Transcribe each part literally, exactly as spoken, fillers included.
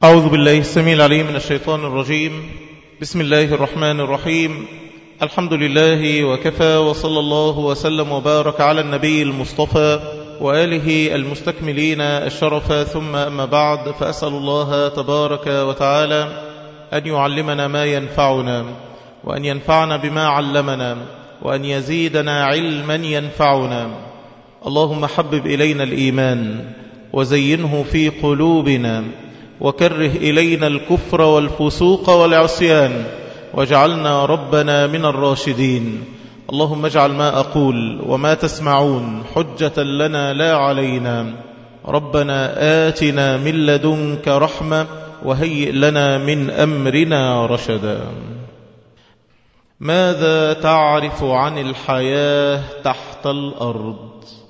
أعوذ بالله السميع العليم من الشيطان الرجيم. بسم الله الرحمن الرحيم. الحمد لله وكفى، وصلى الله وسلم وبارك على النبي المصطفى وآله المستكملين الشرف، ثم أما بعد، فأسأل الله تبارك وتعالى أن يعلمنا ما ينفعنا، وأن ينفعنا بما علمنا، وأن يزيدنا علما ينفعنا. اللهم حبب إلينا الإيمان وزينه في قلوبنا، وكره إلينا الكفر والفسوق والعصيان، واجعلنا ربنا من الراشدين. اللهم اجعل ما أقول وما تسمعون حجة لنا لا علينا. ربنا آتنا من لدنك رحمة وهيئ لنا من أمرنا رشدا. ماذا تعرف عن الحياة تحت الأرض؟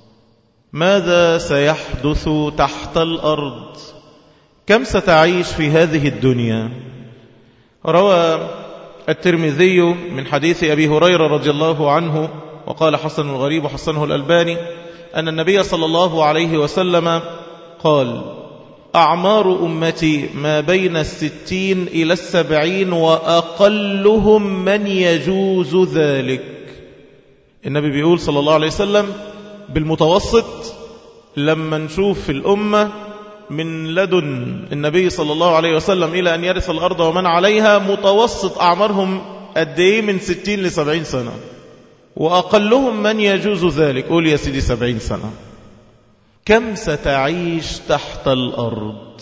ماذا سيحدث تحت الأرض؟ كم ستعيش في هذه الدنيا؟ روى الترمذي من حديث أبي هريرة رضي الله عنه، وقال حسن الغريب وحسنه الألباني، أن النبي صلى الله عليه وسلم قال: أعمار أمتي ما بين الستين إلى السبعين، وأقلهم من يجوز ذلك. النبي بيقول صلى الله عليه وسلم بالمتوسط، لما نشوف في الأمة من لدن النبي صلى الله عليه وسلم إلى أن يرث الأرض ومن عليها، متوسط أعمارهم قد إيه؟ من ستين لسبعين سنة. وأقلهم من يجوز ذلك، قول يا سيدي سبعين سنة. كم ستعيش تحت الأرض؟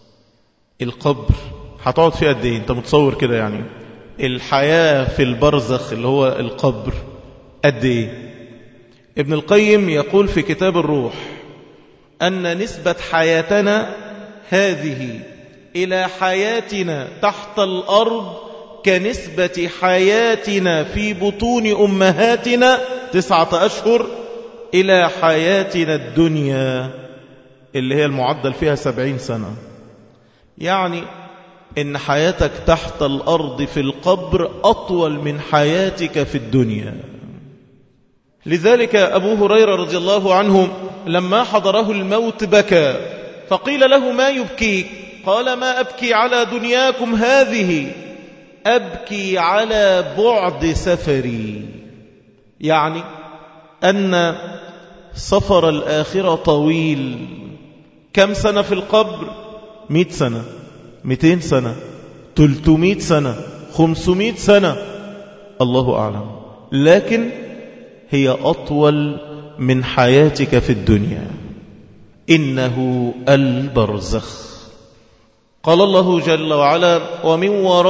القبر هتقعد فيه قد إيه؟ أنت متصور كده يعني الحياة في البرزخ اللي هو القبر قد إيه؟ ابن القيم يقول في كتاب الروح أن نسبة حياتنا هذه إلى حياتنا تحت الأرض كنسبة حياتنا في بطون أمهاتنا تسعة أشهر إلى حياتنا الدنيا اللي هي المعدل فيها سبعين سنة. يعني إن حياتك تحت الأرض في القبر أطول من حياتك في الدنيا. لذلك أبو هريرة رضي الله عنه لما حضره الموت بكى، فقيل له: ما يبكيك؟ قال: ما أبكي على دنياكم هذه، أبكي على بعد سفري. يعني أن سفر الآخرة طويل. كم سنة في القبر؟ مئة سنة، مئتين سنة، تلتمائة سنة، خمسمائة سنة، الله أعلم، لكن هي أطول من حياتك في الدنيا. إنه البرزخ. قال الله جل وعلا: ومن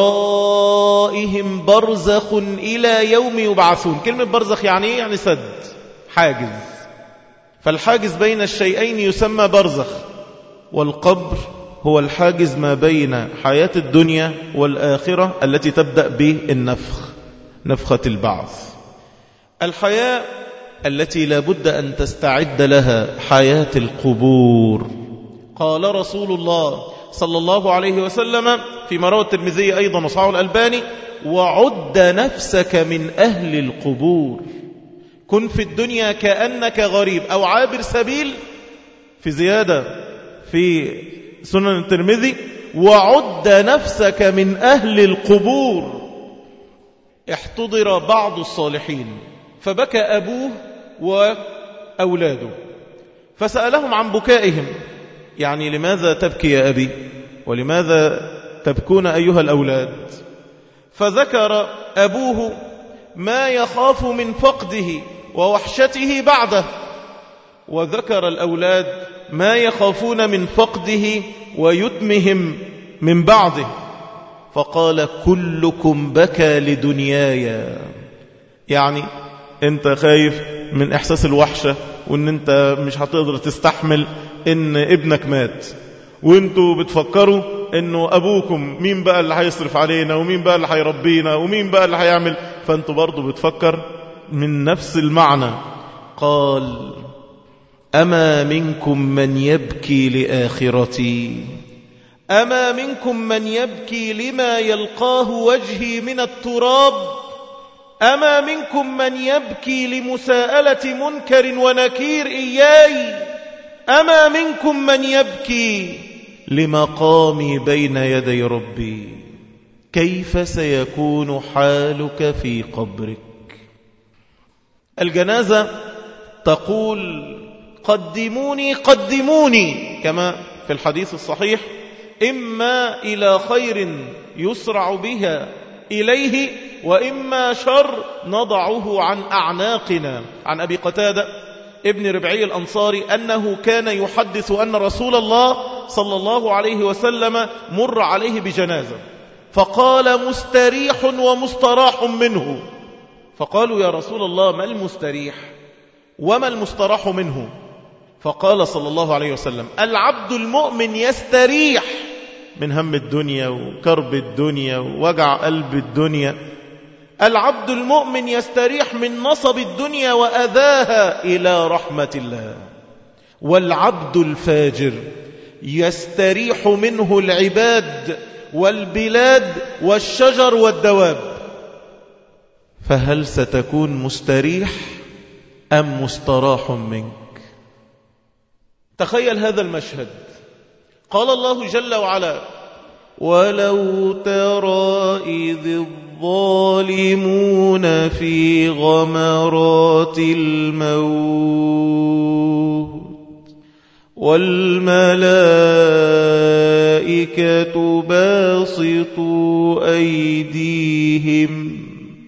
ورائهم برزخ إلى يوم يبعثون. كلمة برزخ يعني إيه؟ يعني سد، حاجز. فالحاجز بين الشيئين يسمى برزخ، والقبر هو الحاجز ما بين حياة الدنيا والآخرة التي تبدأ بالنفخ، نفخة البعث. الحياة التي لا بد أن تستعد لها حياة القبور. قال رسول الله صلى الله عليه وسلم فيما روى الترمذي أيضا وصححه الألباني: وعد نفسك من أهل القبور. كن في الدنيا كأنك غريب أو عابر سبيل. في زيادة في سنن الترمذي: وعد نفسك من أهل القبور. احتضر بعض الصالحين فبكى أبوه وأولاده، فسألهم عن بكائهم، يعني لماذا تبكي يا أبي؟ ولماذا تبكون أيها الأولاد؟ فذكر أبوه ما يخاف من فقده ووحشته بعده، وذكر الأولاد ما يخافون من فقده ويتمهم من بعده. فقال: كلكم بكى لدنياي. يعني انت خايف من احساس الوحشة، وان انت مش هتقدر تستحمل ان ابنك مات، وانتوا بتفكروا انه ابوكم مين بقى اللي هيصرف علينا، ومين بقى اللي هيربينا، ومين بقى اللي هيعمل، فانتوا برضو بتفكر من نفس المعنى. قال: أما منكم من يبكي لآخرتي، أما منكم من يبكي لما يلقاه وجهي من التراب، أما منكم من يبكي لمساءلة منكر ونكير إياي، أما منكم من يبكي لمقامي بين يدي ربي. كيف سيكون حالك في قبرك؟ الجنازة تقول قدموني قدموني كما في الحديث الصحيح، إما إلى خير يسرع بها إليه، وإما شر نضعه عن أعناقنا. عن أبي قتادة ابن ربعي الأنصاري أنه كان يحدث أن رسول الله صلى الله عليه وسلم مر عليه بجنازة فقال مستريح ومستراح منه. فقالوا يا رسول الله ما المستريح وما المستراح منه؟ فقال صلى الله عليه وسلم العبد المؤمن يستريح من هم الدنيا وكرب الدنيا ووجع قلب الدنيا. العبد المؤمن يستريح من نصب الدنيا وأذاها إلى رحمة الله. والعبد الفاجر يستريح منه العباد والبلاد والشجر والدواب. فهل ستكون مستريح أم مستراح منك؟ تخيل هذا المشهد. قال الله جل وعلا ولو ترى إذ الظالمون في غمرات الموت والملائكة باسطوا أيديهم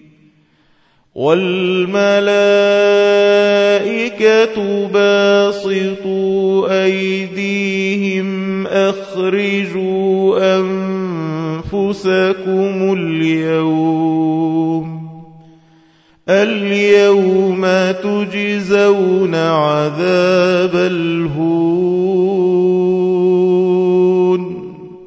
والملائكة باسطوا أيديهم أخرجوا أنفسكم اليوم اليوم تجزون عذاب الهون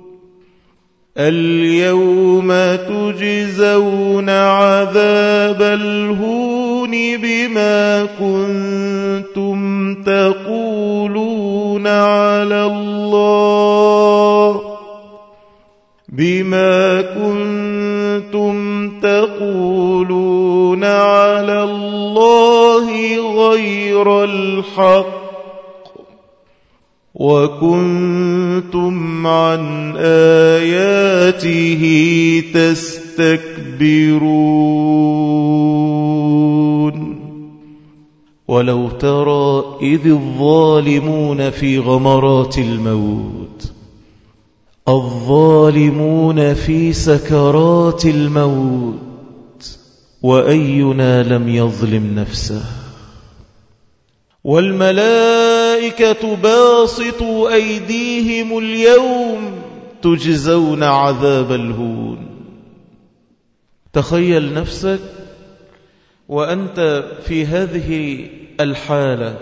اليوم تجزون عذاب الهون بما كنتم تقولون على الله بما كنتم تقولون على الله غير الحق وكنتم عن آياته تستكبرون. ولو ترى إذ الظالمون في غمرات الموت، الظالمون في سكرات الموت، وأينا لم يظلم نفسه. والملائكة باسطوا أيديهم اليوم تجزون عذاب الهون. تخيل نفسك وأنت في هذه الحالة.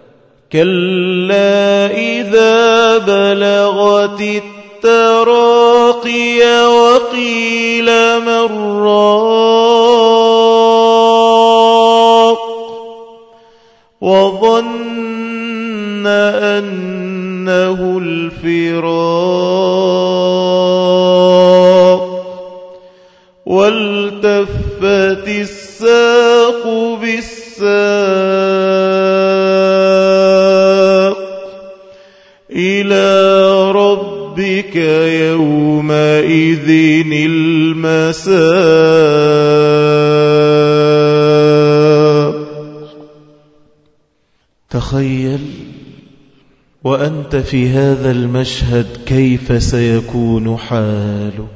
كلا إذا بلغت التراقي وقيل من راق وظن أنه الفراق والتفت الساق بالساق إلى ربك يومئذ المساق. تخيل وأنت في هذا المشهد كيف سيكون حالك.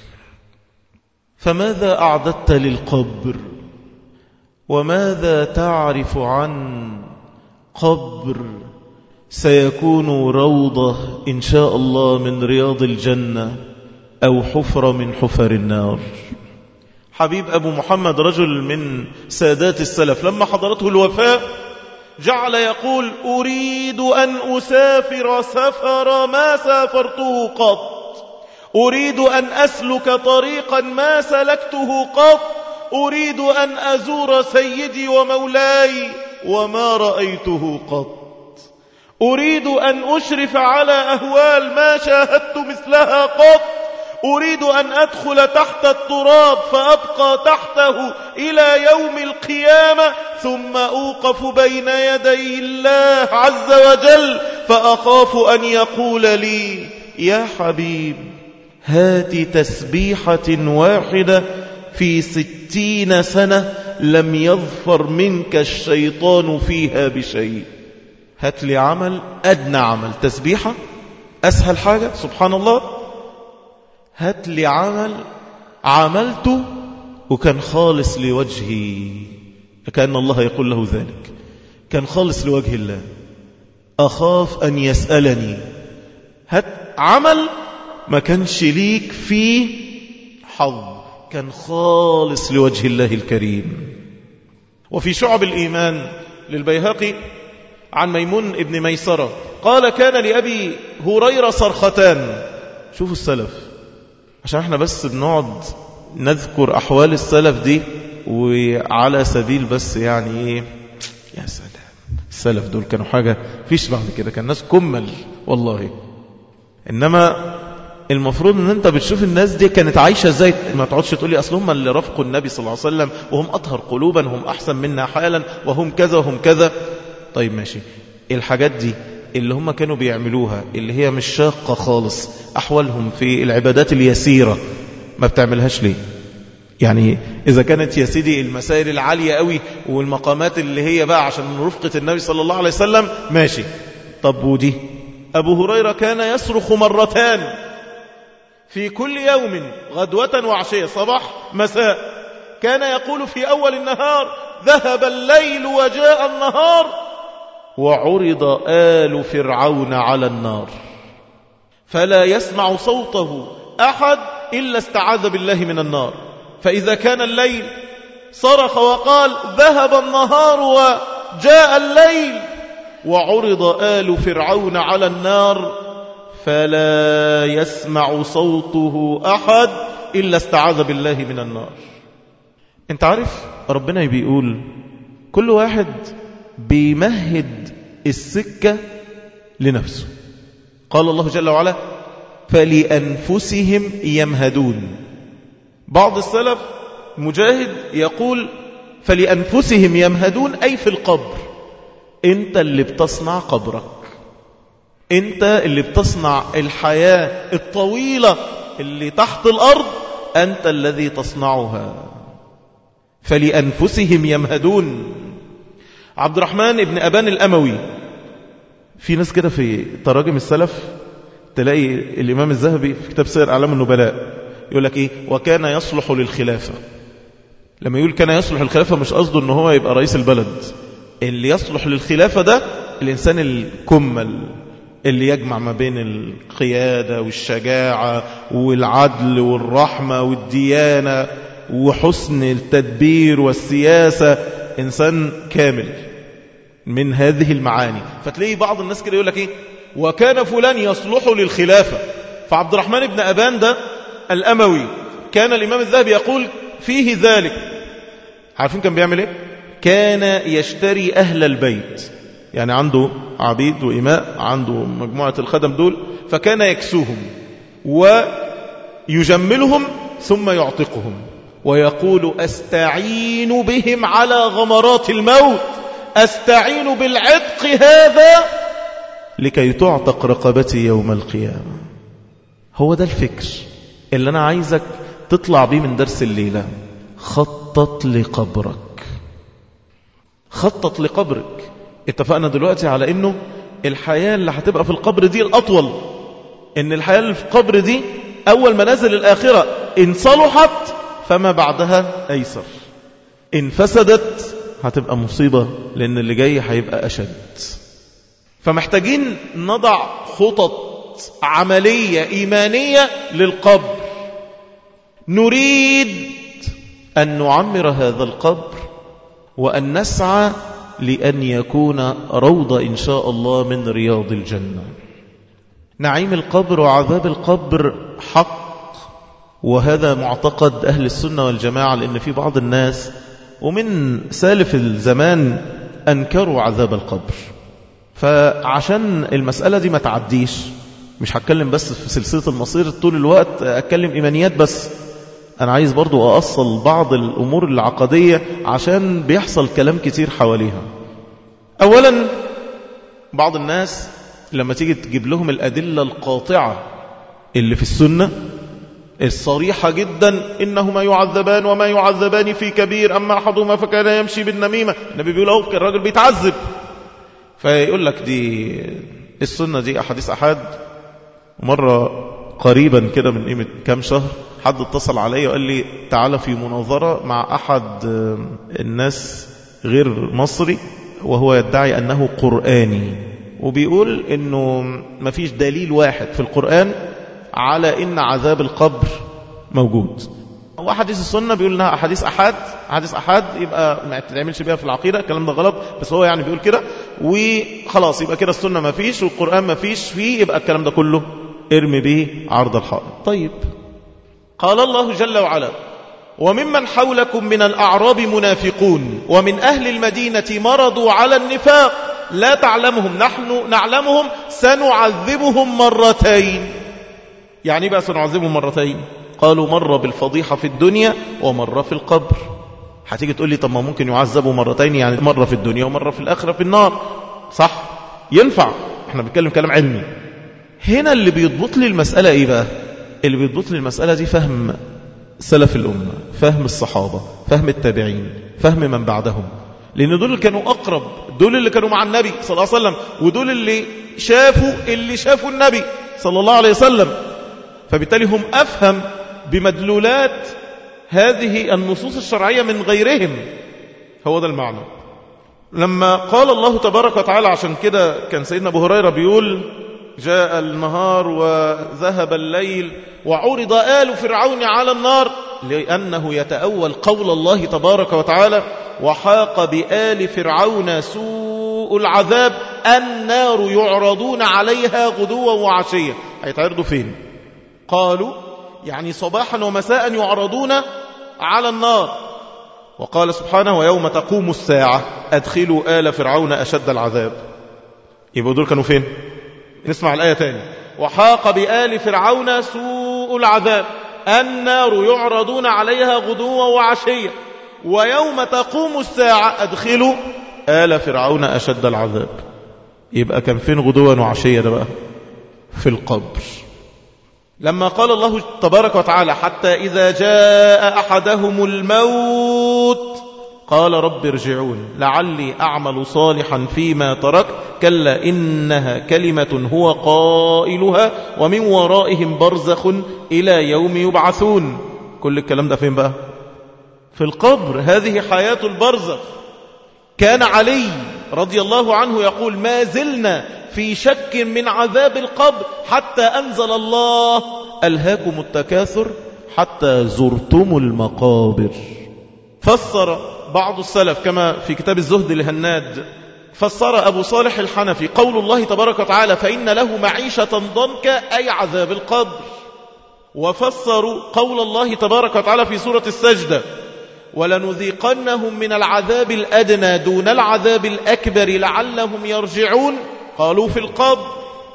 فماذا أعددت للقبر؟ وماذا تعرف عن قبر سيكون روضة إن شاء الله من رياض الجنة أو حفرة من حفر النار؟ حبيب أبو محمد رجل من سادات السلف لما حضرته الوفاة جعل يقول أريد أن أسافر سفر ما سافرته قط، أريد أن أسلك طريقا ما سلكته قط، أريد أن أزور سيدي ومولاي وما رأيته قط، أريد أن أشرف على أهوال ما شاهدت مثلها قط، أريد أن أدخل تحت التراب فأبقى تحته إلى يوم القيامة ثم أوقف بين يدي الله عز وجل فأخاف أن يقول لي يا حبيب هات تسبيحة واحدة في ستين سنة لم يظفر منك الشيطان فيها بشيء. هات لي عمل، أدنى عمل، تسبيحة أسهل حاجة سبحان الله، هات لي عمل عملته وكان خالص لوجهي، كأن الله يقول له ذلك، كان خالص لوجه الله، أخاف أن يسألني. هات عمل ما كانش ليك فيه حظ، كان خالص لوجه الله الكريم. وفي شعب الإيمان للبيهقي عن ميمون ابن ميسرة قال كان لأبي هريرة صرختان. شوفوا السلف، عشان احنا بس بنقعد نذكر أحوال السلف دي وعلى سبيل بس يعني ايه، يا سلام السلف دول كانوا حاجة فيش بعد كده، كان ناس كمل والله. إنما المفروض ان انت بتشوف الناس دي كانت عايشة ازاي، ما تقعدش تقولي اصل هم اللي رفقوا النبي صلى الله عليه وسلم وهم اطهر قلوبا، هم احسن منا حالا، وهم كذا وهم كذا. طيب ماشي، الحاجات دي اللي هم كانوا بيعملوها اللي هي مش شاقة خالص، احوالهم في العبادات اليسيرة ما بتعملهاش ليه؟ يعني إذا كانت يا سيدي المسائل العالية قوي والمقامات اللي هي بقى عشان رفقة النبي صلى الله عليه وسلم ماشي، طب ودي؟ أبو هريرة كان يصرخ مرتان في كل يوم، غدوة وعشية، صباح مساء. كان يقول في أول النهار ذهب الليل وجاء النهار وعرض آل فرعون على النار فلا يسمع صوته أحد إلا استعاذ بالله من النار. فإذا كان الليل صرخ وقال ذهب النهار وجاء الليل وعرض آل فرعون على النار فلا يسمع صوته أحد إلا استعاذ بالله من النار. انت عارف ربنا بيقول كل واحد بيمهد السكة لنفسه. قال الله جل وعلا فلأنفسهم يمهدون. بعض السلف مجاهد يقول فلأنفسهم يمهدون أي في القبر. انت اللي بتصنع قبرك، انت اللي بتصنع الحياة الطويلة اللي تحت الأرض، أنت الذي تصنعها. فلأنفسهم يمهدون. عبد الرحمن ابن أبان الأموي، في ناس كده في تراجم السلف تلاقي الإمام الذهبي في كتاب سير أعلام النبلاء يقول لك إيه وكان يصلح للخلافة. لما يقول كان يصلح للخلافة مش قصده أنه هو يبقى رئيس البلد، اللي يصلح للخلافة ده الإنسان الكمل اللي يجمع ما بين القيادة والشجاعة والعدل والرحمة والديانة وحسن التدبير والسياسة، إنسان كامل من هذه المعاني. فتلاقي بعض الناس كده يقول لك إيه وكان فلان يصلح للخلافة. فعبد الرحمن بن أبان ده الأموي كان الإمام الذهبي يقول فيه ذلك. عارفين كان بيعمل إيه؟ كان يشتري أهل البيت، يعني عنده عبيد وإماء، عنده مجموعة الخدم دول، فكان يكسوهم ويجملهم ثم يعتقهم ويقول أستعين بهم على غمرات الموت، أستعين بالعتق هذا لكي تعتق رقبتي يوم القيامة. هو ده الفكر اللي أنا عايزك تطلع بيه من درس الليلة. خطط لقبرك، خطط لقبرك. اتفقنا دلوقتي على انه الحياة اللي هتبقى في القبر دي الأطول، ان الحياة اللي في القبر دي أول منازل الآخرة، إن صلحت فما بعدها أيسر، إن فسدت هتبقى مصيبة لأن اللي جاي هيبقى أشد. فمحتاجين نضع خطط عملية إيمانية للقبر. نريد أن نعمر هذا القبر وأن نسعى لأن يكون روضة إن شاء الله من رياض الجنة. نعيم القبر وعذاب القبر حق، وهذا معتقد أهل السنة والجماعة، لأن في بعض الناس ومن سالف الزمان أنكروا عذاب القبر. فعشان المسألة دي ما تعديش، مش هتكلم بس في سلسلة المصير طول الوقت أتكلم إيمانيات بس، أنا عايز برضو أأصل بعض الأمور العقدية عشان بيحصل كلام كتير حواليها. أولا بعض الناس لما تيجي تجيب لهم الأدلة القاطعة اللي في السنة الصريحة جدا إنهما يعذبان وما يعذبان في كبير أما أحدهما فكان يمشي بالنميمة. النبي بيقول أهو الراجل بيتعذب، فيقول لك دي السنة دي أحاديث أحد. مرة قريبا كده من قيمة كام شهر حد اتصل علي وقال لي تعالى في مناظرة مع أحد الناس غير مصري وهو يدعي أنه قرآني، وبيقول أنه مفيش دليل واحد في القرآن على أن عذاب القبر موجود. هو حديث السنة بيقول انها أحاديث أحد، أحاديث أحد يبقى ما تتعملش بيها في العقيدة، الكلام ده غلط، بس هو يعني بيقول كده وخلاص، يبقى كده السنة ما فيش والقرآن ما فيش فيه، يبقى الكلام ده كله ارمي به عرض الحائط. طيب قال الله جل وعلا وممن حولكم من الأعراب منافقون ومن أهل المدينة مرضوا على النفاق لا تعلمهم نحن نعلمهم سنعذبهم مرتين. يعني بقى سنعذبهم مرتين؟ قالوا مرة بالفضيحة في الدنيا ومرة في القبر. هتيجي تقول لي طب ما ممكن يعذبوا مرتين، يعني مرة في الدنيا ومرة في الآخرة في النار، صح؟ ينفع، احنا بنتكلم كلام علمي. هنا اللي بيضبط لي المسألة ايه بقى؟ اللي بيضبط لي المسألة دي فهم سلف الأمة، فهم الصحابة، فهم التابعين، فهم من بعدهم، لأن دول اللي كانوا أقرب، دول اللي كانوا مع النبي صلى الله عليه وسلم، ودول اللي شافوا اللي شافوا النبي صلى الله عليه وسلم، فبالتالي هم أفهم بمدلولات هذه النصوص الشرعية من غيرهم. هو ده المعنى. لما قال الله تبارك وتعالى، عشان كده كان سيدنا أبو هريرة بيقول جاء النهار وذهب الليل وعرض آل فرعون على النار، لأنه يتأول قول الله تبارك وتعالى وحاق بآل فرعون سوء العذاب النار يعرضون عليها غدوا وعشيا. هيتعرضوا فين؟ قالوا يعني صباحا ومساء يعرضون على النار. وقال سبحانه ويوم تقوم الساعة أدخلوا آل فرعون أشد العذاب. يبقوا دول كانوا فين؟ نسمع الآية تاني. وحاق بآل فرعون سوء العذاب النار يعرضون عليها غدوا وعشيا ويوم تقوم الساعة أدخلوا آل فرعون أشد العذاب. يبقى كان فين غدوا وعشيا ده بقى؟ في القبر. لما قال الله تبارك وتعالى حتى إذا جاء أحدهم الموت قال رب ارجعون لعلي أعمل صالحا فيما ترك كلا إنها كلمة هو قائلها ومن ورائهم برزخ إلى يوم يبعثون. كل الكلام ده فين بقى؟ في القبر. هذه حياة البرزخ. كان علي رضي الله عنه يقول ما زلنا في شك من عذاب القبر حتى أنزل الله ألهاكم التكاثر حتى زرتم المقابر. فسر بعض السلف كما في كتاب الزهد لهناد، فسر أبو صالح الحنفي قول الله تبارك وتعالى فإن له معيشة ضنكا أي عذاب القبر. وفسروا قول الله تبارك وتعالى في سورة السجدة ولنذيقنهم من العذاب الأدنى دون العذاب الأكبر لعلهم يرجعون قالوا في القبر.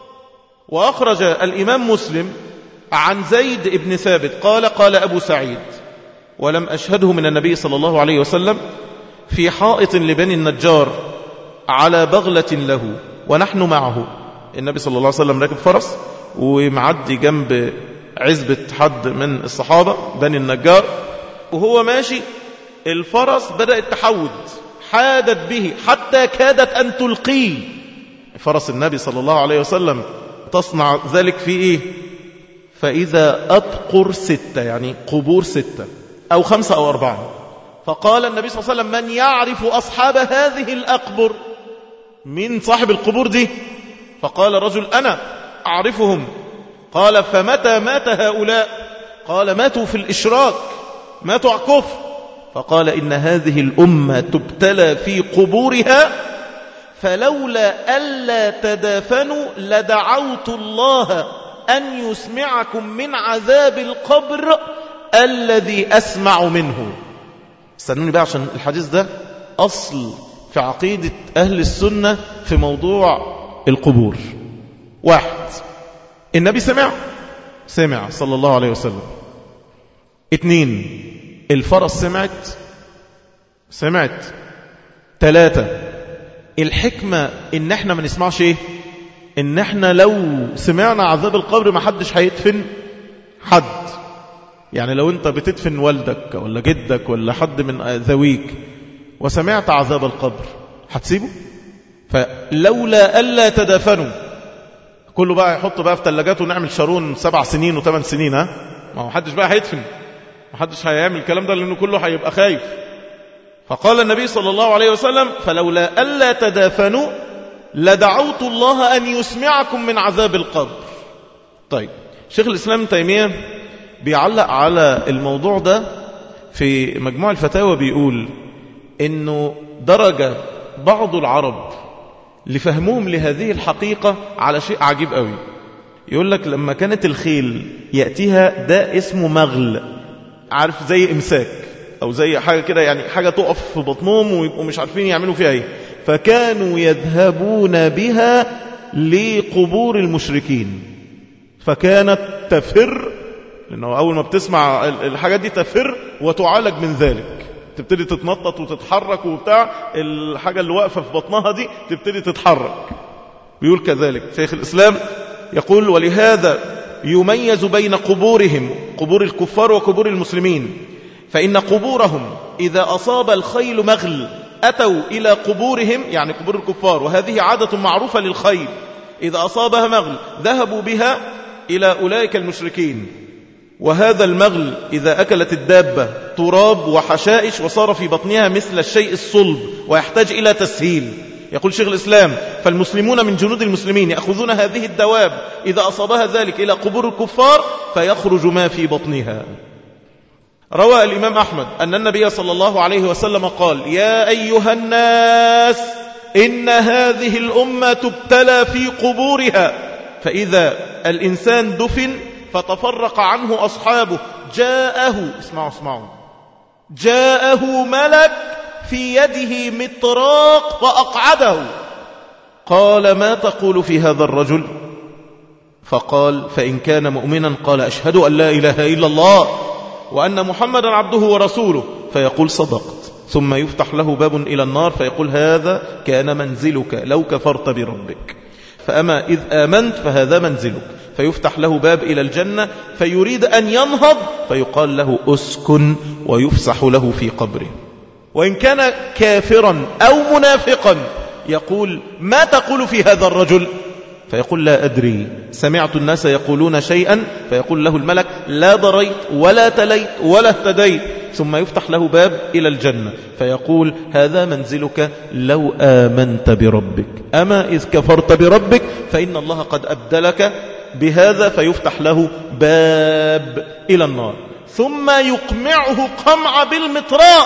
وأخرج الإمام مسلم عن زيد بن ثابت قال قال أبو سعيد ولم أشهده من النبي صلى الله عليه وسلم في حائط لبني النجار على بغلة له ونحن معه. النبي صلى الله عليه وسلم راكب فرس ومعدي جنب عزبة حد من الصحابة بني النجار، وهو ماشي الفرس بدأت تحود حادت به حتى كادت أن تلقيه. فرس النبي صلى الله عليه وسلم تصنع ذلك في إيه؟ فإذا أبقر ستة، يعني قبور ستة أو خمسة أو أربعة. فقال النبي صلى الله عليه وسلم من يعرف أصحاب هذه الأقبر؟ من صاحب القبور دي؟ فقال رجل أنا أعرفهم. قال فمتى مات هؤلاء؟ قال ماتوا في الإشراك، ماتوا على الكفر. فقال إن هذه الأمة تبتلى في قبورها فلولا ألا تدافنوا لدعوت الله أن يسمعكم من عذاب القبر الذي أسمع منه. استنوني بقى عشان الحديث ده أصل في عقيدة أهل السنة في موضوع القبور. واحد، النبي سمع سمع صلى الله عليه وسلم. اتنين، الفرس سمعت سمعت. ثلاثة، الحكمة ان احنا ما نسمعش ايه ان احنا لو سمعنا عذاب القبر ما حدش هيدفن حد. يعني لو انت بتدفن والدك ولا جدك ولا حد من ذويك وسمعت عذاب القبر هتسيبه؟ فلولا ألا تدفنوا، كله بقى يحط بقى في ثلاجاته ونعمل شارون سبع سنين وثمان سنين، ها ما هو حدش بقى هيدفن، ما حدش هيعمل الكلام ده لأنه كله هيبقى خايف. فقال النبي صلى الله عليه وسلم فلولا ألا تدافنوا لدعوت الله أن يسمعكم من عذاب القبر. طيب شيخ الإسلام ابن تيمية بيعلق على الموضوع ده في مجموع الفتاوى، بيقول إنه درجة بعض العرب لفهمهم لهذه الحقيقة على شيء عجيب قوي. يقول لك لما كانت الخيل يأتيها ده اسمه مغل، عارف زي إمساك أو زي حاجة كده، يعني حاجة تقف في بطنهم ويبقوا مش عارفين يعملوا فيها ايه، فكانوا يذهبون بها لقبور المشركين، فكانت تفر، لأنه أول ما بتسمع الحاجات دي تفر وتعالج من ذلك، تبتدي تتنطط وتتحرك وبتاع، الحاجة اللي واقفة في بطنها دي تبتدي تتحرك. بيقول كذلك شيخ الإسلام، يقول ولهذا يميز بين قبورهم، قبور الكفار وقبور المسلمين، فإن قبورهم إذا أصاب الخيل مغل أتوا إلى قبورهم، يعني قبور الكفار، وهذه عادة معروفة للخيل، إذا أصابها مغل ذهبوا بها إلى أولئك المشركين. وهذا المغل إذا أكلت الدابة تراب وحشائش وصار في بطنها مثل الشيء الصلب ويحتاج إلى تسهيل. يقول شيخ الإسلام فالمسلمون من جنود المسلمين يأخذون هذه الدواب إذا أصابها ذلك إلى قبور الكفار فيخرج ما في بطنها. روى الإمام أحمد أن النبي صلى الله عليه وسلم قال يا أيها الناس إن هذه الأمة تبتلى في قبورها، فإذا الإنسان دفن فتفرق عنه أصحابه جاءه، اسمعوا اسمعوا، جاءه ملك في يده مطراق فأقعده، قال ما تقول في هذا الرجل؟ فقال فإن كان مؤمنا قال أشهد أن لا إله إلا الله وأن محمدا عبده ورسوله، فيقول صدقت، ثم يفتح له باب إلى النار فيقول هذا كان منزلك لو كفرت بربك، فأما إذ آمنت فهذا منزلك، فيفتح له باب إلى الجنة فيريد أن ينهض فيقال له أسكن ويفسح له في قبره. وإن كان كافرا أو منافقا يقول ما تقول في هذا الرجل؟ فيقول لا أدري، سمعت الناس يقولون شيئا، فيقول له الملك لا ضريت ولا تليت ولا اهتديت، ثم يفتح له باب إلى الجنة فيقول هذا منزلك لو آمنت بربك، أما إذ كفرت بربك فإن الله قد أبدلك بهذا، فيفتح له باب إلى النار، ثم يقمعه قمع بالمطراق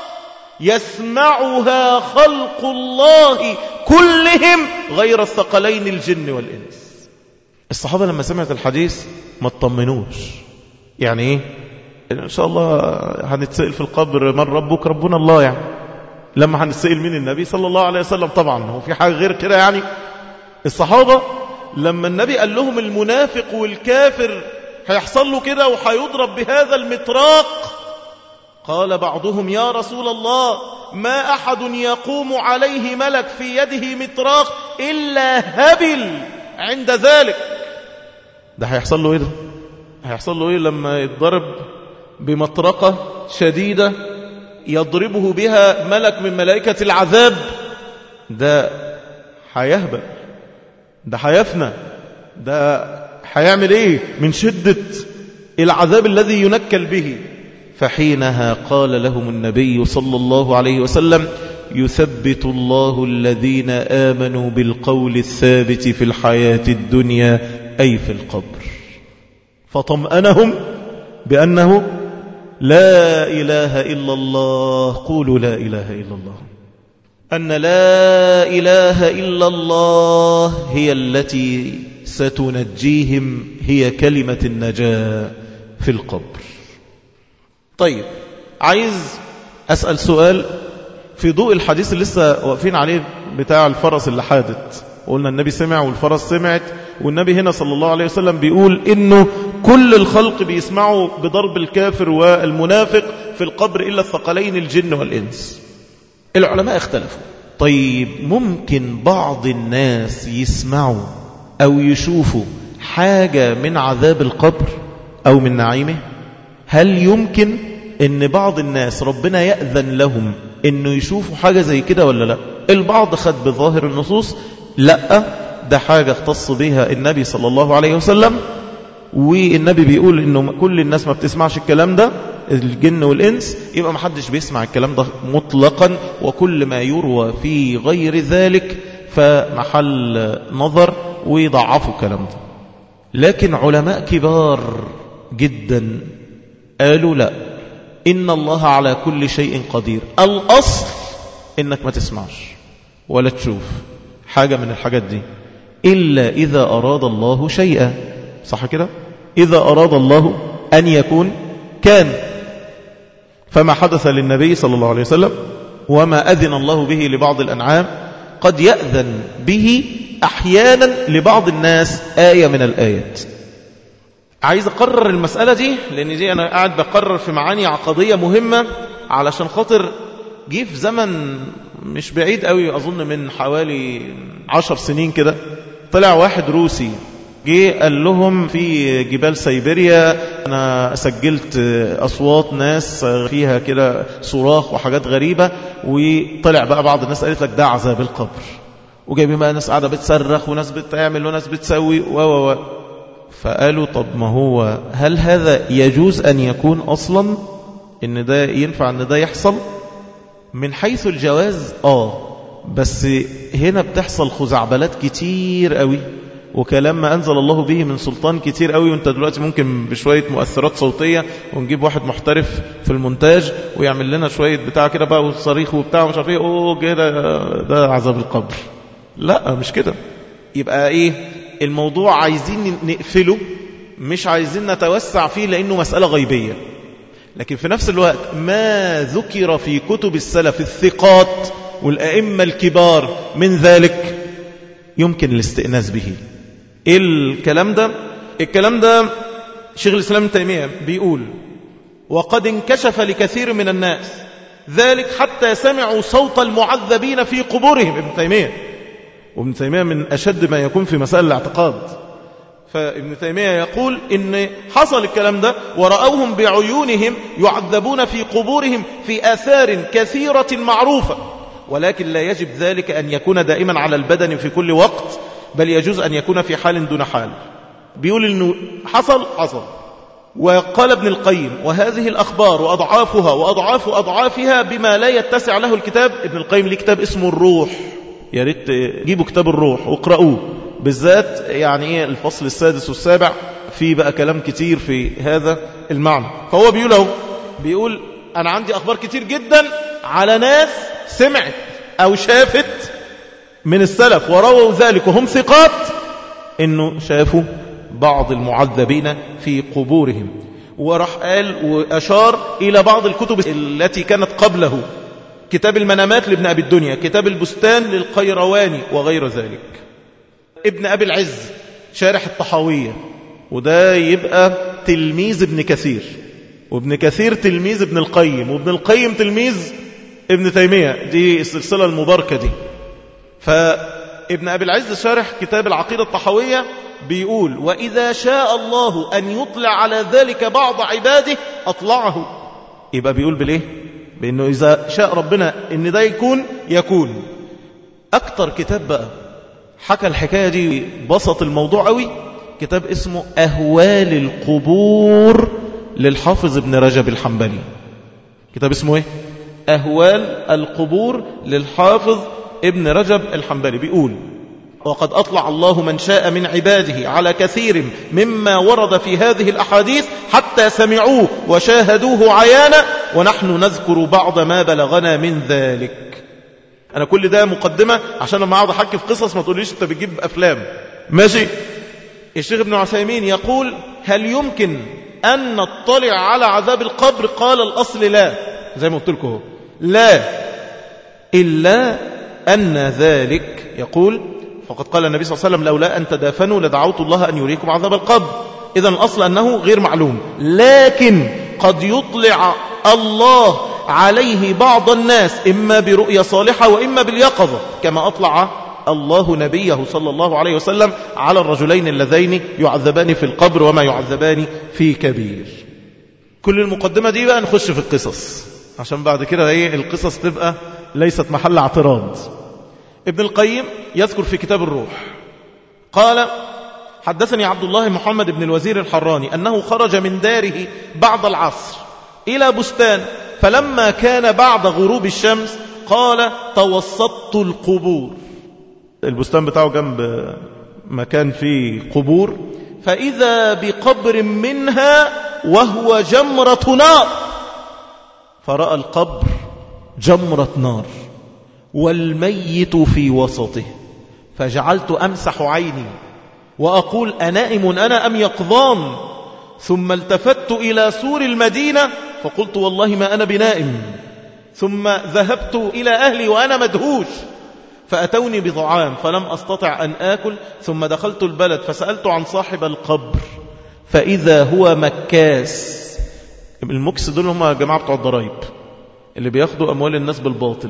يسمعها خلق الله كلهم غير الثقلين الجن والإنس. الصحابة لما سمعت الحديث ما اطمنوش، يعني ايه إن شاء الله هنتسأل في القبر من ربك؟ ربنا الله. يعني لما هنتسأل من النبي صلى الله عليه وسلم طبعا هو في حاجة غير كده؟ يعني الصحابة لما النبي قال لهم المنافق والكافر هيحصل له كده وهيضرب بهذا المطراق، قال بعضهم يا رسول الله ما أحد يقوم عليه ملك في يده مطراق إلا هبل عند ذلك. ده هيحصل له إيه؟ ده هيحصل له إيه لما يتضرب بمطرقة شديدة يضربه بها ملك من ملائكة العذاب؟ ده هيهبل، ده هيفنى، ده هيعمل إيه من شدة العذاب الذي ينكل به. فحينها قال لهم النبي صلى الله عليه وسلم يثبت الله الذين آمنوا بالقول الثابت في الحياة الدنيا أي في القبر، فطمأنهم بأنه لا إله إلا الله، قولوا لا إله إلا الله، أن لا إله إلا الله هي التي ستنجيهم، هي كلمة النجاة في القبر. طيب عايز أسأل سؤال في ضوء الحديث اللي لسه واقفين عليه بتاع الفرس اللي حادت، وقلنا النبي سمع والفرس سمعت، والنبي هنا صلى الله عليه وسلم بيقول إنه كل الخلق بيسمعوا بضرب الكافر والمنافق في القبر إلا الثقلين الجن والإنس. العلماء اختلفوا، طيب ممكن بعض الناس يسمعوا أو يشوفوا حاجة من عذاب القبر أو من نعيمه؟ هل يمكن ان بعض الناس ربنا يأذن لهم انه يشوفوا حاجة زي كده ولا لا؟ البعض خد بظاهر النصوص لا، ده حاجة اختص بها النبي صلى الله عليه وسلم، والنبي بيقول انه كل الناس ما بتسمعش الكلام ده، الجن والإنس، يبقى ما حدش بيسمع الكلام ده مطلقا، وكل ما يروى في غير ذلك فمحل نظر ويضعفوا الكلام ده. لكن علماء كبار جدا قالوا لا، إن الله على كل شيء قدير، الأصل إنك ما تسمعش ولا تشوف حاجة من الحاجات دي إلا إذا أراد الله شيئا، صح كده؟ إذا أراد الله أن يكون كان، فما حدث للنبي صلى الله عليه وسلم وما أذن الله به لبعض الأنعام قد يأذن به أحيانا لبعض الناس آية من الآيات. عايز أقرر المسألة دي لأن دي أنا قاعد بقرر في معاني عقدية مهمة، علشان خاطر جه في زمن مش بعيد قوي، أظن من حوالي عشر سنين كده، طلع واحد روسي جه قال لهم في جبال سيبيريا أنا سجلت أصوات ناس فيها كده صراخ وحاجات غريبة، وطلع بقى بعض الناس قالت لك ده عذاب القبر، وجايبين بقى ناس قاعدة بتصرخ وناس بتعمل وناس بتسوي و و و فقالوا طب ما هو هل هذا يجوز أن يكون أصلا، إن ده ينفع أن ده يحصل من حيث الجواز؟ آه بس هنا بتحصل خزعبلات كتير قوي وكلام ما أنزل الله به من سلطان كتير قوي، وانت دلوقتي ممكن بشوية مؤثرات صوتية ونجيب واحد محترف في المونتاج ويعمل لنا شوية بتاع كده بقى والصريخ وبتاع مش عارف ايه، اوه كده ده عذاب القبر. لا مش كده. يبقى ايه الموضوع؟ عايزين نقفله، مش عايزين نتوسع فيه لأنه مسألة غيبية، لكن في نفس الوقت ما ذكر في كتب السلف الثقات والأئمة الكبار من ذلك يمكن الاستئناس به. إيه الكلام ده؟ الكلام ده شيخ الإسلام ابن تيمية بيقول وقد انكشف لكثير من الناس ذلك حتى سمعوا صوت المعذبين في قبورهم. ابن تيمية وابن تيمية من أشد ما يكون في مسائل الاعتقاد، فابن تيمية يقول إن حصل الكلام ده ورأوهم بعيونهم يعذبون في قبورهم في آثار كثيرة معروفة، ولكن لا يجب ذلك أن يكون دائما على البدن في كل وقت، بل يجوز أن يكون في حال دون حال. بيقول إنه حصل حصل. وقال ابن القيم وهذه الأخبار وأضعافها وأضعاف أضعافها بما لا يتسع له الكتاب. ابن القيم ليه كتاب اسمه الروح، يا ريت جيبوا كتاب الروح واقرأوه بالذات، يعني ايه الفصل السادس والسابع في بقى كلام كتير في هذا المعنى. فهو بيقول بيقول أنا عندي أخبار كتير جدا على ناس سمعت أو شافت من السلف ورووا ذلك وهم ثقات إنه شافوا بعض المعذبين في قبورهم، وراح قال وأشار إلى بعض الكتب التي كانت قبله، كتاب المنامات لابن أبي الدنيا، كتاب البستان للقيرواني وغير ذلك. ابن أبي العز شارح الطحاوية، وده يبقى تلميذ ابن كثير، وابن كثير تلميذ ابن القيم، وابن القيم تلميذ ابن تيمية، دي السلسلة المباركة دي. فابن أبي العز شارح كتاب العقيدة الطحاوية بيقول وإذا شاء الله أن يطلع على ذلك بعض عباده أطلعه. يبقى بيقول بالإيه؟ بأنه إذا شاء ربنا أن ده يكون يكون. أكتر كتاب بقى حكى الحكاية دي بسط الموضوع قوي، كتاب اسمه أهوال القبور للحافظ ابن رجب الحنبلي. كتاب اسمه ايه؟ أهوال القبور للحافظ ابن رجب الحنبلي. بيقول وقد أطلع الله من شاء من عباده على كثير مما ورد في هذه الأحاديث حتى سمعوه وشاهدوه عيانا، ونحن نذكر بعض ما بلغنا من ذلك. أنا كل ده مقدمة عشان لما أقعد أحكي في قصص ما تقوليش أنت بتجيب أفلام، ماشي؟ الشيخ ابن عثيمين يقول هل يمكن أن نطلع على عذاب القبر؟ قال الأصل لا، زي ما قلت لكم لا، إلا أن ذلك يقول فقد قال النبي صلى الله عليه وسلم لولا أن تدافنوا لدعوت الله أن يريكم عذاب القبر. إذن الأصل أنه غير معلوم، لكن قد يطلع الله عليه بعض الناس إما برؤية صالحة وإما باليقظة، كما أطلع الله نبيه صلى الله عليه وسلم على الرجلين اللذين يعذبان في القبر وما يعذبان في كبير. كل المقدمة دي بقى نخش في القصص عشان بعد كده ايه القصص تبقى ليست محل اعتراض. ابن القيم يذكر في كتاب الروح قال: حدثني عبد الله محمد بن الوزير الحراني أنه خرج من داره بعد العصر إلى بستان، فلما كان بعد غروب الشمس قال: توسطت القبور. البستان بتاعه جنب مكان فيه قبور، فإذا بقبر منها وهو جمرة نار، فرأى القبر جمرة نار والميت في وسطه، فجعلت أمسح عيني وأقول: أنائم أنا أم يقظان؟ ثم التفت إلى سور المدينة فقلت: والله ما أنا بنائم. ثم ذهبت إلى أهلي وأنا مدهوش، فأتوني بطعام فلم أستطع أن آكل، ثم دخلت البلد فسألت عن صاحب القبر فإذا هو مكاس. المكس دول هم جماعة بتوع الضرائب اللي بياخدوا أموال الناس بالباطل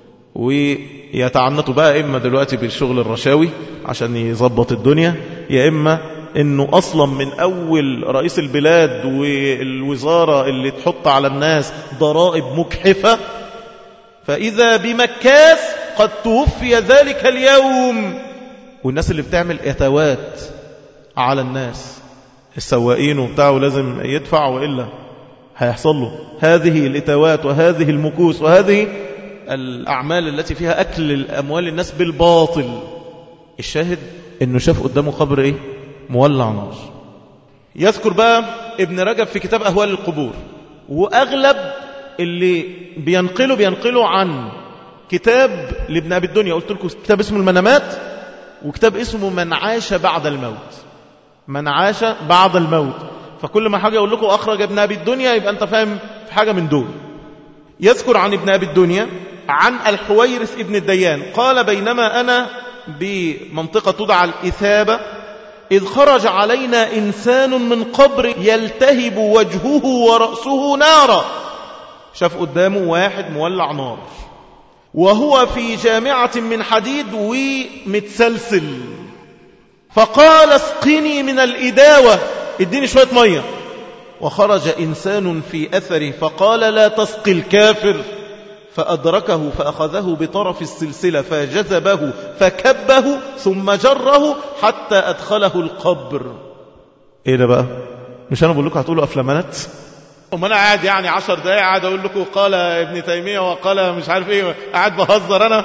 ويتعنتوا بقى، إما دلوقتي بالشغل الرشاوي عشان يظبط الدنيا، يا إما إنه أصلا من أول رئيس البلاد والوزارة اللي تحط على الناس ضرائب مكحفة. فإذا بمكاس قد توفي ذلك اليوم. والناس اللي بتعمل إتوات على الناس، السواقين وبتاعه لازم يدفع وإلا هيحصل له هذه الإتوات وهذه المكوس وهذه الأعمال التي فيها أكل الأموال الناس بالباطل. الشاهد إنه شاف قدامه قبر إيه؟ مولع نار. يذكر بقى ابن رجب في كتاب أهوال القبور، وأغلب اللي بينقلوا بينقلوا عن كتاب لابن أبي الدنيا. قلت لكم كتاب اسمه المنامات وكتاب اسمه من عاش بعد الموت. من عاش بعد الموت، فكل ما حاجة يقول لكم أخرج ابن أبي الدنيا يبقى أنت فاهم في حاجة من دول. يذكر عن ابن أبي الدنيا عن الحويرث ابن الديان قال: بينما أنا بمنطقة تدعى الإثابة إذ خرج علينا إنسان من قبر يلتهب وجهه ورأسه نارا. شاف قدامه واحد مولع نار وهو في جامعة من حديد ومتسلسل، فقال: اسقني من الإداوة، اديني شوية مية. وخرج إنسان في أثره فقال: لا تسقي الكافر، فأدركه فأخذه بطرف السلسلة فجذبه فكبه ثم جره حتى أدخله القبر. إيه ده بقى؟ مش أنا بقول لكم هتقولوا أفلامات؟ وما أنا قاعد يعني عشر دقايق قاعد أقول لكم قال ابن تيمية وقال مش عارف إيه، قاعد بهزر أنا.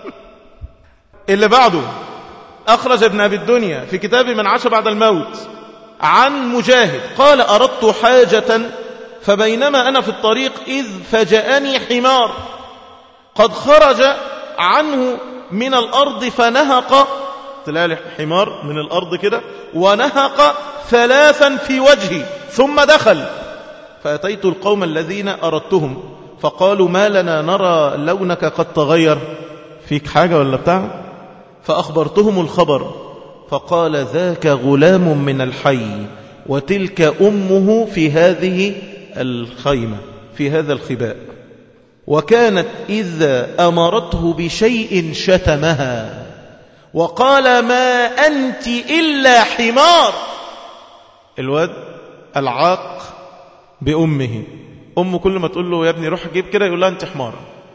اللي بعده أخرج ابن أبي الدنيا في كتاب من عاش بعد الموت عن مجاهد قال: أردت حاجة فبينما أنا في الطريق إذ فجأني حمار قد خرج عنه من الأرض فنهق، تلاقي حمار من الأرض كده، ونهق ثلاثا في وجهي ثم دخل. فأتيت القوم الذين أردتهم فقالوا: ما لنا نرى لونك قد تغير، فيك حاجة ولا بتاع؟ فأخبرتهم الخبر فقال: ذاك غلام من الحي وتلك أمه في هذه الخيمة في هذا الخباء، وكانت إذا أمرته بشيء شتمها وقال: ما أنت إلا حمار. الواد العاق بأمه، أمه كل ما تقول له يا ابني روح جيب كده يقول لها أنت حمار.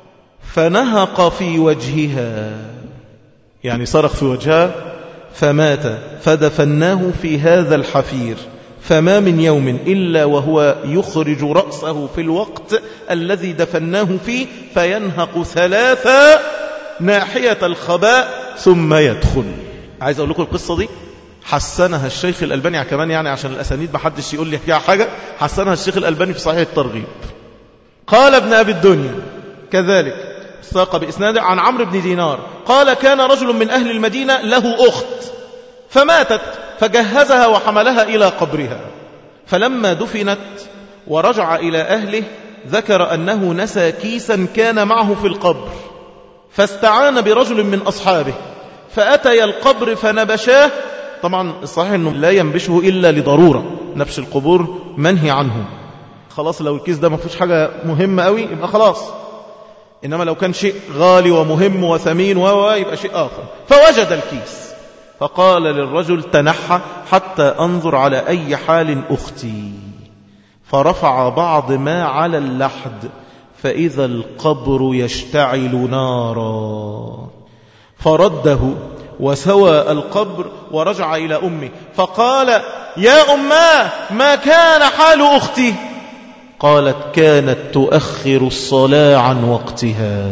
فنهق في وجهها، يعني صرخ في وجهها فمات، فدفناه في هذا الحفير، فما من يوم إلا وهو يخرج رأسه في الوقت الذي دفناه فيه فينهق ثلاثة ناحية الخباء ثم يدخل. عايز أقول لكم القصة دي حسنها الشيخ الألباني كمان، يعني عشان الأسانيد محدش يقول لي فيها حاجة، حسنها الشيخ الألباني في صحيح الترغيب. قال ابن أبي الدنيا كذلك ساق بإسناد عن عمرو بن دينار قال: كان رجل من أهل المدينة له أخت فماتت فجهزها وحملها إلى قبرها، فلما دفنت ورجع إلى أهله ذكر أنه نسى كيسا كان معه في القبر، فاستعان برجل من أصحابه فأتي القبر فنبشاه. طبعا الصحيح أنه لا ينبشه إلا لضرورة، نبش القبور منهي عنه، خلاص لو الكيس ده ما فيش حاجة مهمة قوي يبقى خلاص. إنما لو كان شيء غالي ومهم وثمين ويبقى شيء آخر. فوجد الكيس فقال للرجل تنحى حتى أنظر على أي حال أختي، فرفع بعض ما على اللحد فإذا القبر يشتعل نارا، فرده وسوى القبر ورجع إلى أمه فقال يا أماه ما كان حال أختي؟ قالت كانت تؤخر الصلاة عن وقتها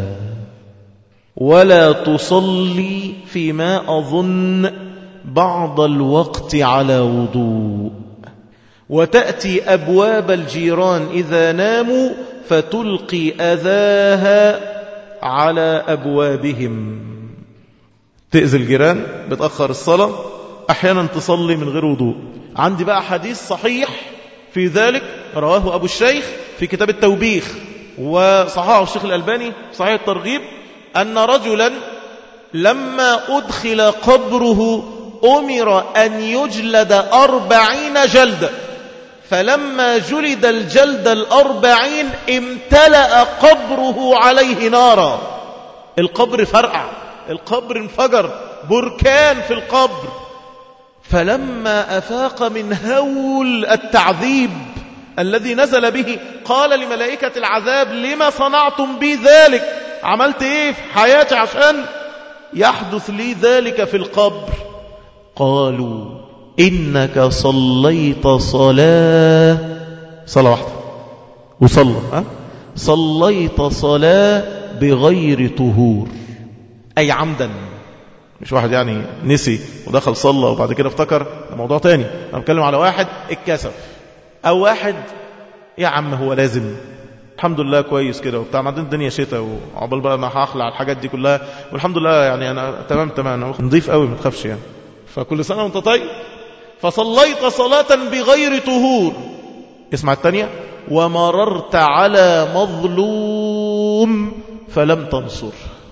ولا تصلي فيما أظن بعض الوقت على وضوء، وتأتي أبواب الجيران إذا ناموا فتلقي أذاها على أبوابهم، تأذي الجيران، بتأخر الصلاة، أحيانا تصلي من غير وضوء. عندي بقى حديث صحيح في ذلك رواه أبو الشيخ في كتاب التوبيخ وصححه الشيخ الألباني صحيح الترغيب، أن رجلا لما أدخل قبره أمر أن يجلد أربعين جلدة، فلما جلد الجلد الأربعين امتلأ قبره عليه نارا، القبر فرقع، القبر انفجر، بركان في القبر. فلما أفاق من هول التعذيب الذي نزل به قال لملائكة العذاب لما صنعتم بي ذلك؟ عملت ايه في حياتي عشان يحدث لي ذلك في القبر؟ قالوا إنك صليت صلاة صلاة واحدة وصلى ها؟ صليت صلاة بغير طهور، أي عمدا، مش واحد يعني نسي ودخل صلى وبعد كده افتكر، موضوع تاني. أنا بتكلم على واحد اتكسف، أو واحد يا عم هو لازم الحمد لله كويس كده وبتاع، بعدين الدنيا شتاء وعقبال بقى ما هخلع الحاجات دي كلها، والحمد لله يعني أنا تمام تمام أنا نضيف قوي ما تخافش يعني، فكل سنة وانت طيب. فصليت صلاة بغير طهور. اسمع الثانية، ومررت على مظلوم فلم تنصر،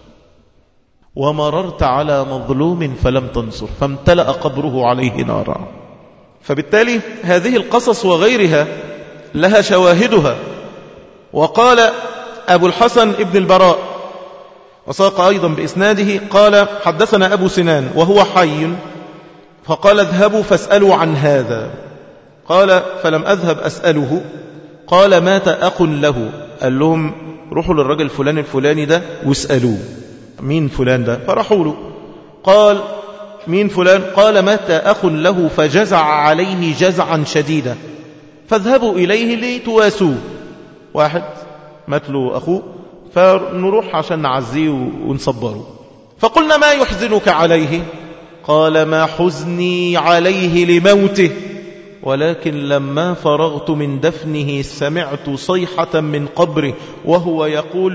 ومررت على مظلوم فلم تنصر، فامتلأ قبره عليه نارا. فبالتالي هذه القصص وغيرها لها شواهدها. وقال أبو الحسن ابن البراء وساق أيضا بإسناده قال حدثنا أبو سنان وهو حي، فقال اذهبوا فاسألوا عن هذا. قال فلم أذهب أسأله. قال مات أخ له، قال لهم روحوا للرجل الفلاني الفلاني ده واسألوه مين فلان ده، فرحوا له. قال مين فلان؟ قال مات أخ له فجزع عليه جزعا شديدا، فاذهبوا إليه لتواسوه. واحد مات له أخوه فنروح عشان نعزيه ونصبره. فقلنا ما يحزنك عليه؟ قال ما حزني عليه لموته، ولكن لما فرغت من دفنه سمعت صيحة من قبره وهو يقول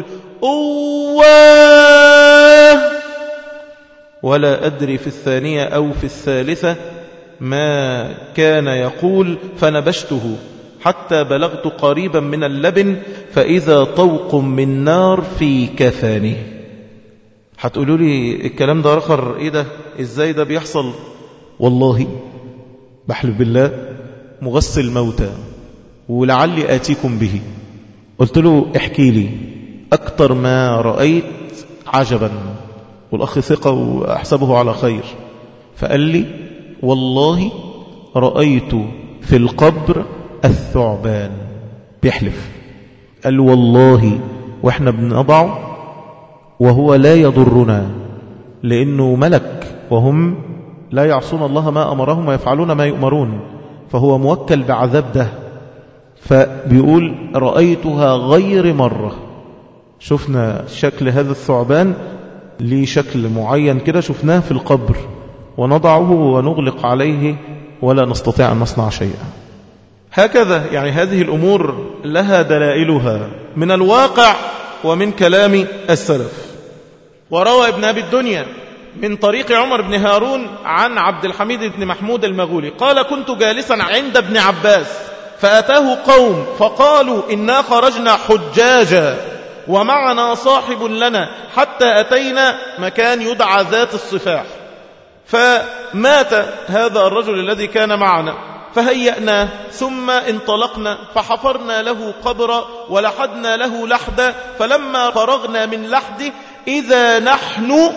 أواه، ولا أدري في الثانية أو في الثالثة ما كان يقول، فنبشته حتى بلغت قريبا من اللبن فإذا طوق من نار في كفانه. هتقولوا لي الكلام ده رخر، ايه ده، ازاي ده بيحصل؟ والله بحلف بالله مغسل موتى ولعلي آتيكم به. قلت له احكي لي. أكتر ما رأيت عجبا، والأخ ثقة وأحسبه على خير، فقال لي والله رأيت في القبر الثعبان، بيحلف، قال والله وإحنا بنضعه وهو لا يضرنا لأنه ملك وهم لا يعصون الله ما أمرهم ويفعلون ما يؤمرون، فهو موكل بعذاب ده. فبيقول رأيتها غير مرة، شفنا شكل هذا الثعبان ليه شكل معين كده، شفناه في القبر ونضعه ونغلق عليه ولا نستطيع أن نصنع شيئا. هكذا يعني هذه الأمور لها دلائلها من الواقع ومن كلام السلف. وروى ابن أبي الدنيا من طريق عمر بن هارون عن عبد الحميد بن محمود المغولي قال كنت جالسا عند ابن عباس فأتاه قوم فقالوا إنا خرجنا حجاجا ومعنا صاحب لنا حتى أتينا مكان يدعى ذات الصفاح، فمات هذا الرجل الذي كان معنا فهيأناه ثم انطلقنا فحفرنا له قبرا ولحدنا له لحدا، فلما فرغنا من لحده إذا نحن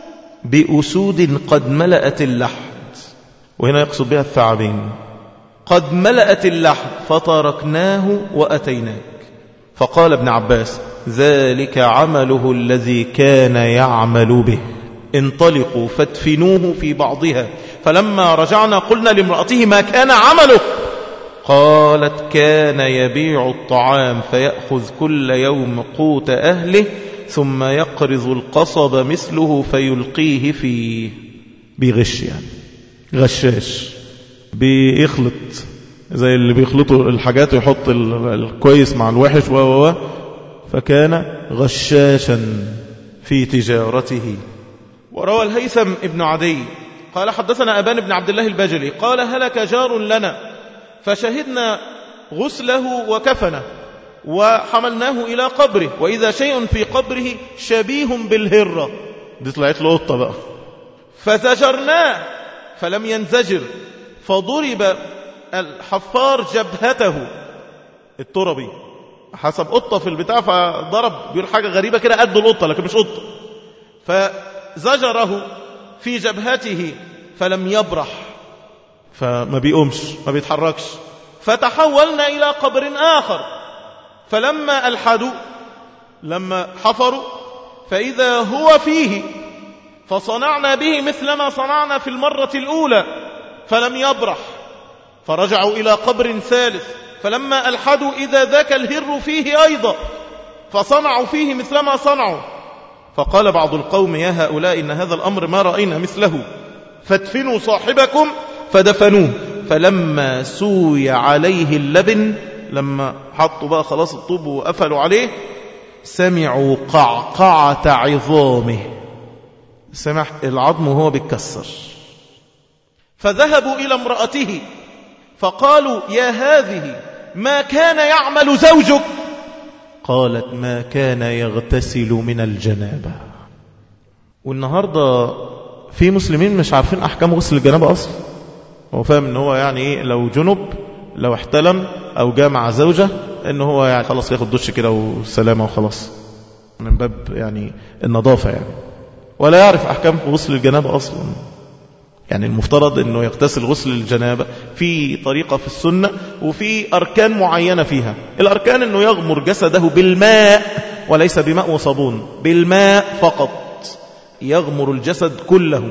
بأسود قد ملأت اللحد. وهنا يقصد بها الثعابين. قد ملأت اللحد فتركناه وأتيناك. فقال ابن عباس ذلك عمله الذي كان يعمل به، انطلقوا فادفنوه في بعضها. فلما رجعنا قلنا لامرأته ما كان عمله؟ قالت كان يبيع الطعام فيأخذ كل يوم قوت أهله ثم يقرض القصب مثله فيلقيه فيه. بيغش يعني، غشاش، بيخلط زي اللي بيخلطوا الحاجات ويحط الكويس مع الوحش و فكان غشاشا في تجارته. وروى الهيثم ابن عدي قال حدثنا أبان بن عبد الله البجلي قال هلك جار لنا فشهدنا غسله وكفنه وحملناه إلى قبره وإذا شيء في قبره شبيه بالهرة. دي طلعت له قطة بقى، فزجرناه فلم ينزجر، فضرب الحفار جبهته التربي حسب قطة في البتاع، فضرب بيقول حاجة غريبة كده قد القطة لكن مش قطة، فزجره في جبهته فلم يبرح، فما بيقومش ما بيتحركش. فتحولنا إلى قبر آخر فلما ألحدوا لما حفروا فإذا هو فيه، فصنعنا به مثل ما صنعنا في المرة الأولى فلم يبرح. فرجعوا إلى قبر ثالث فلما ألحدوا إذا ذاك الهر فيه أيضا، فصنعوا فيه مثل ما صنعوا. فقال بعض القوم يا هؤلاء إن هذا الأمر ما رأينا مثله، فادفنوا صاحبكم، فدفنوه. فلما سوي عليه اللبن، لما حطوا بقى خلاص الطوب وقفلوا عليه، سمعوا قعقعة عظامه، سمع العظم وهو بيتكسر. فذهبوا إلى امرأته فقالوا يا هذه ما كان يعمل زوجك؟ قالت ما كان يغتسل من الجنابة. والنهاردة في مسلمين مش عارفين أحكام غسل الجنابة أصلا. هو فاهم إن هو يعني إيه لو جنب لو احتلم أو جاء مع زوجة إن هو يعني خلاص ياخد دش كده وسلامة وخلاص، من باب يعني النظافة يعني، ولا يعرف أحكام غسل الجنابة أصلا. يعني المفترض أنه يغتسل غسل الجنابة في طريقة في السنة وفي أركان معينة فيها. الأركان أنه يغمر جسده بالماء وليس بماء وصابون، بالماء فقط، يغمر الجسد كله،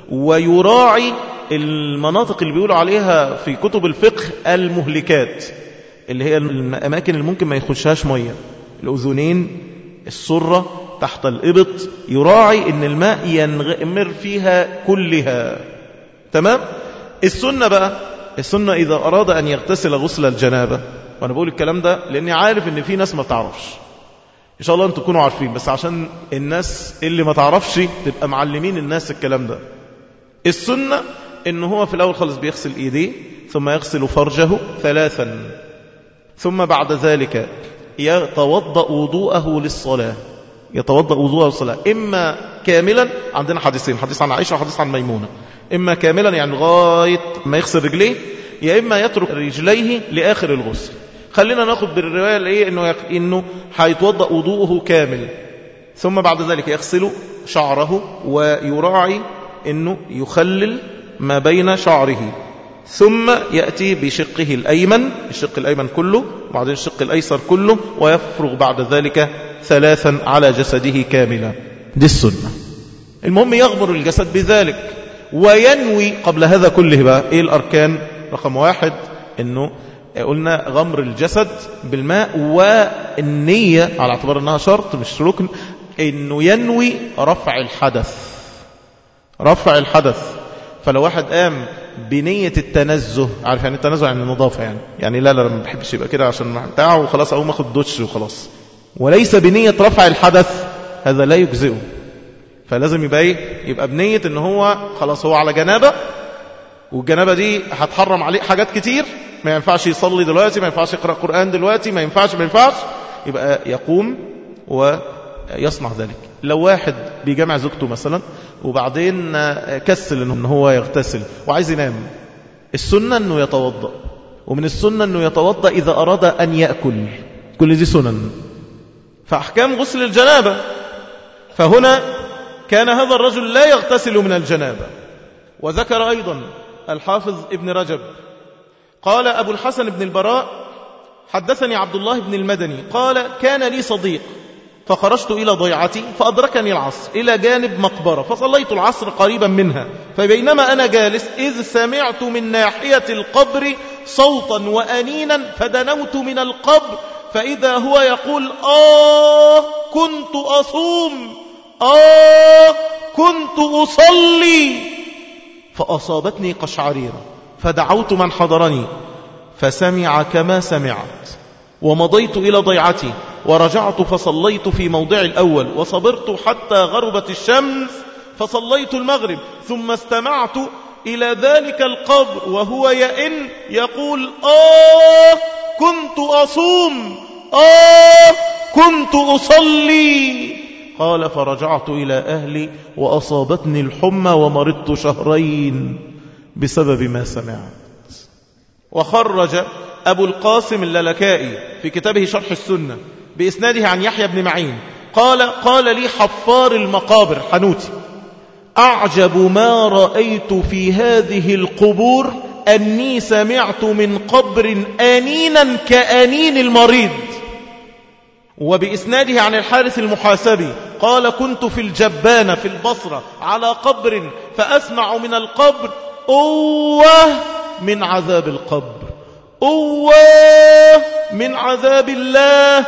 ويراعي المناطق اللي بيقولوا عليها في كتب الفقه المهلكات، اللي هي الأماكن اللي ممكن ما يخشهاش مية، الأذنين، السرة، تحت الإبط، يراعي أن الماء ينغمر فيها كلها. تمام؟ السنة بقى، السنة إذا أراد أن يغتسل غسل الجنابة، وأنا بقول الكلام ده لأني عارف أن في ناس ما تعرفش، إن شاء الله أنتم تكونوا عارفين، بس عشان الناس اللي ما تعرفش تبقى معلمين الناس الكلام ده. السنة أنه هو في الأول خالص بيغسل إيديه ثم يغسل فرجه ثلاثا، ثم بعد ذلك يتوضأ وضوءه للصلاة، يتوضأ وضوءه للصلاة إما كاملا، عندنا حديثين، حديث عن عائشة وحديث عن ميمونة، إما كاملا يعني لغاية ما يغسل رجليه، يا إما يترك رجليه لآخر الغسل. خلينا ناخد بالرواية اللي إنه إنه هيتوضأ وضوءه كامل، ثم بعد ذلك يغسل شعره ويراعي إنه يخلل ما بين شعره، ثم يأتي بشقه الأيمن، الشق الأيمن كله، وبعدين الشق الأيسر كله، ويفرغ بعد ذلك ثلاثا على جسده كاملا. دي السنة. المهم يغمر الجسد بذلك وينوي قبل هذا كله. بقى إيه الأركان؟ رقم واحد إنه قلنا غمر الجسد بالماء، والنية على اعتبار أنها شرط مش ركن، إنه ينوي رفع الحدث، رفع الحدث. فلو واحد قام بنية التنزه، عارف يعني التنزه يعني النظافة، يعني يعني لا لا ما بحبش يبقى كده عشان بتاعه وخلاص أقوم أخد دوتش وخلاص، وليس بنية رفع الحدث، هذا لا يجزئه. فلازم يبقى ايه؟ يبقى بنية ان هو خلاص هو على جنابة، والجنابة دي هتحرم عليه حاجات كتير، ما ينفعش يصلي دلوقتي، ما ينفعش يقرأ قرآن دلوقتي، ما ينفعش ما ينفعش يبقى يقوم ويصنع ذلك. لو واحد بيجمع زوجته مثلا وبعدين كسل ان هو يغتسل وعايز ينام، السنة أنه يتوضأ، ومن السنة أنه يتوضأ إذا أراد أن يأكل، كل دي سنن. فأحكام غسل الجنابة، فهنا كان هذا الرجل لا يغتسل من الجنابة. وذكر أيضا الحافظ ابن رجب قال أبو الحسن بن البراء حدثني عبد الله بن المدني قال كان لي صديق فخرجت إلى ضيعتي فأدركني العصر إلى جانب مقبرة فصليت العصر قريبا منها، فبينما أنا جالس إذ سمعت من ناحية القبر صوتا وأنينا فدنوت من القبر فإذا هو يقول آه كنت أصوم، آه كنت أصلي، فأصابتني قشعريرة فدعوت من حضرني فسمع كما سمعت، ومضيت إلى ضيعتي ورجعت فصليت في موضع الأول وصبرت حتى غربت الشمس فصليت المغرب، ثم استمعت إلى ذلك القبر وهو يئن يقول آه كنت أصوم، آه كنت أصلي. قال فرجعت إلى أهلي وأصابتني الحمى ومرضت شهرين بسبب ما سمعت. وخرج أبو القاسم اللالكائي في كتابه شرح السنة بإسناده عن يحيى بن معين قال قال لي حفار المقابر حنوتي أعجب ما رأيت في هذه القبور أني سمعت من قبر آنينا كآنين المريض. وبإسناده عن الحارث المحاسبي قال كنت في الجبانة في البصرة على قبر فأسمع من القبر أوه من عذاب القبر، أوه من عذاب الله،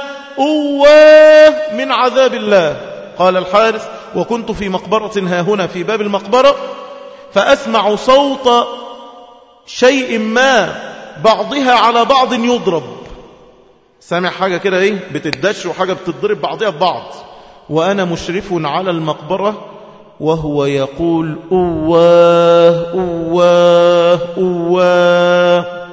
أوه من عذاب الله. قال الحارث وكنت في مقبرة هاهنا في باب المقبرة فأسمع صوت شيء ما بعضها على بعض يضرب، سامع حاجة كده ايه بتدش وحاجة بتضرب بعضها ببعض، وأنا مشرف على المقبرة وهو يقول أواه أواه أواه.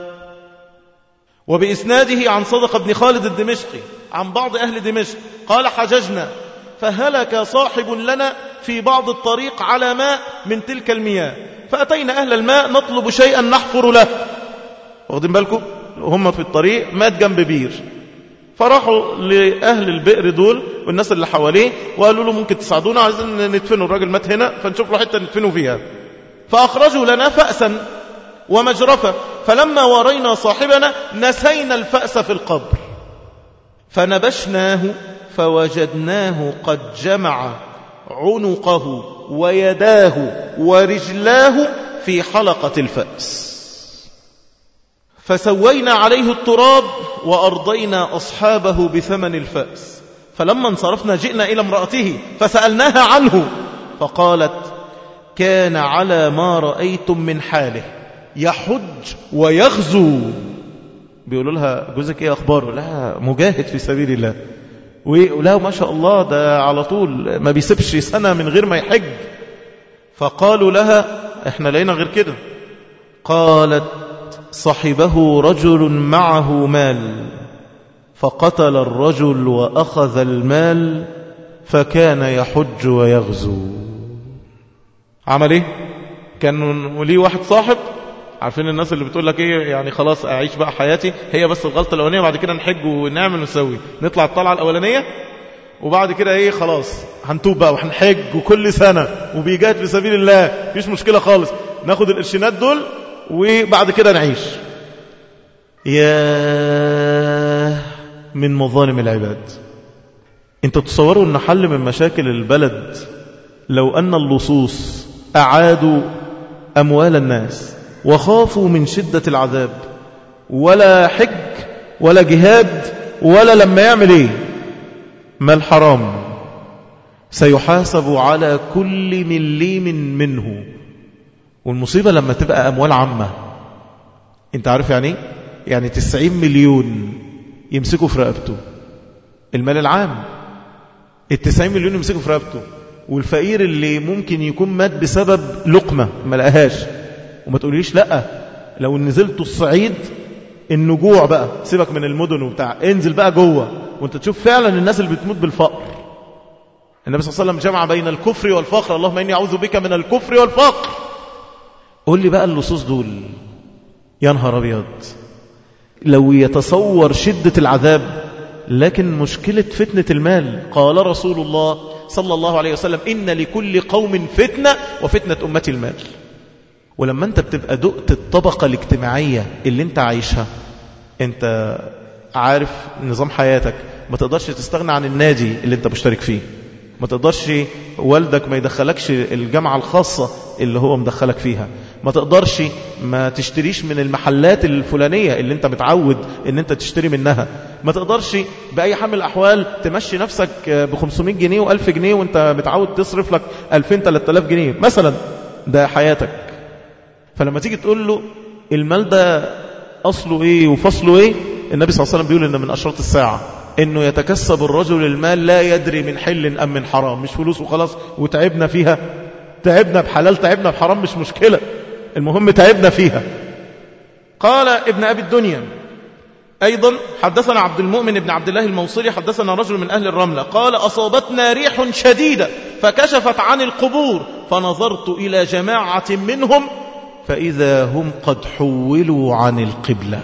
وبإسناده عن صدق بن خالد الدمشقي عن بعض أهل دمشق قال حججنا فهلك صاحب لنا في بعض الطريق على ماء من تلك المياه، فأتينا أهل الماء نطلب شيئا نحفر له، واخدين بالكم هم في الطريق مات جنب بير، فراحوا لأهل البئر دول والناس اللي حواليه وقالوا له ممكن تساعدونا عايزين ندفنوا، الراجل مات هنا فنشوف له حتة ندفنوا فيها، فأخرجوا لنا فأسا ومجرفة، فلما ورينا صاحبنا نسينا الفأس في القبر فنبشناه فوجدناه قد جمع عنقه ويداه ورجلاه في حلقة الفأس، فسوينا عليه التراب وأرضينا أصحابه بثمن الفأس، فلما انصرفنا جئنا إلى امرأته فسألناها عنه فقالت كان على ما رأيتم من حاله يحج ويغزو. بيقولوا لها جوزك ايه اخباره؟ لا مجاهد في سبيل الله، ولا ما شاء الله ده على طول ما بيسيبش سنة من غير ما يحج. فقالوا لها احنا لقينا غير كده. قالت صحبه رجل معه مال فقتل الرجل وأخذ المال فكان يحج ويغزو. عمل ايه؟ كان ليه واحد صاحب، عارفين الناس اللي بتقول لك ايه يعني خلاص اعيش بقى حياتي هي بس الغلطة الاولانية بعد كده نحج ونعمل ونسوي، نطلع الطلعة الاولانية وبعد كده ايه خلاص هنتوب بقى وهنحج وكل سنة وبيجاهد في سبيل الله مفيش مشكلة خالص، ناخد القرشينات دول وبعد كده نعيش. يا من مظالم العباد. انت تصوروا ان حل من مشاكل البلد لو ان اللصوص اعادوا اموال الناس وخافوا من شدة العذاب، ولا حج ولا جهاد ولا لما يعمل ايه ما الحرام سيحاسب على كل مليم منه. والمصيبة لما تبقى أموال عامة، انت عارف يعني يعني تسعين مليون يمسكوا في رقبته، المال العام التسعين مليون يمسكوا في رقبته، والفقير اللي ممكن يكون مات بسبب لقمة ما لقاهاش. وما تقوليش لا لو نزلتوا الصعيد النجوع بقى سيبك من المدن وبتاع، انزل بقى جوه وانت تشوف فعلا الناس اللي بتموت بالفقر. النبي صلى الله عليه وسلم جمع بين الكفر والفقر، اللهم إني أعوذ بك من الكفر والفقر. قول لي بقى اللصوص دول يا نهار أبيض لو يتصور شدة العذاب. لكن مشكلة فتنة المال، قال رسول الله صلى الله عليه وسلم إن لكل قوم فتنة وفتنة أمتي المال. ولما أنت بتبقى دقت الطبقة الاجتماعية اللي أنت عايشها، أنت عارف نظام حياتك، ما تقدرش تستغنى عن النادي اللي أنت مشترك فيه، ما تقدرش والدك ما يدخلكش الجامعة الخاصة اللي هو مدخلك فيها، ما تقدرش ما تشتريش من المحلات الفلانية اللي انت متعود ان انت تشتري منها، ما تقدرش بأي حال من الأحوال تمشي نفسك بخمسمائة جنيه وألف جنيه وانت متعود تصرف لك ألفين ثلاثة آلاف جنيه مثلا. ده حياتك. فلما تيجي تقول له المال ده أصله ايه وفصله ايه، النبي صلى الله عليه وسلم بيقول ان من أشراط الساعة انه يتكسب الرجل المال لا يدري من حل ام من حرام. مش فلوس وخلاص وتعبنا فيها، تعبنا بحلال تعبنا بحرام مش مشكلة، المهم تعبنا فيها. قال ابن أبي الدنيا أيضا حدثنا عبد المؤمن بن عبد الله الموصلي حدثنا رجل من أهل الرملة قال أصابتنا ريح شديدة فكشفت عن القبور فنظرت إلى جماعة منهم فإذا هم قد حولوا عن القبلة.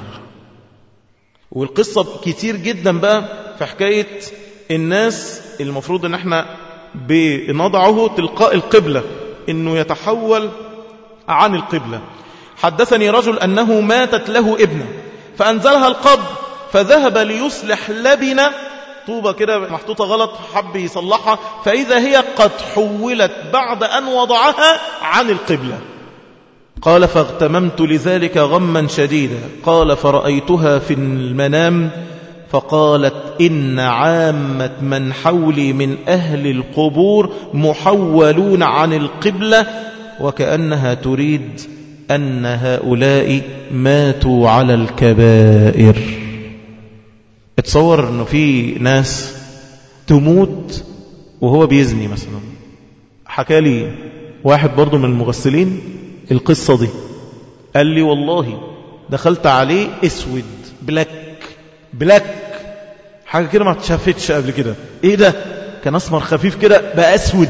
والقصة كتير جدا بقى في حكاية الناس المفروض ان احنا بنضعه تلقاء القبلة انه يتحول عن القبلة. حدثني رجل انه ماتت له ابنه فانزلها القبر فذهب ليصلح لبنة طوبة كده محطوطة غلط حب يصلحها فإذا هي قد حولت بعد أن وضعها عن القبلة. قال فاغتممت لذلك غما شديدا. قال فرأيتها في المنام فقالت إن عامة من حولي من أهل القبور محولون عن القبلة وكأنها تريد أن هؤلاء ماتوا على الكبائر. اتصور أنه في ناس تموت وهو بيزني مثلا. حكى لي واحد برضو من المغسلين القصة دي، قال لي والله دخلت عليه اسود بلاك بلاك حاجة كده ما تشافتش قبل كده. ايه ده؟ كان اسمر خفيف كده بقى اسود.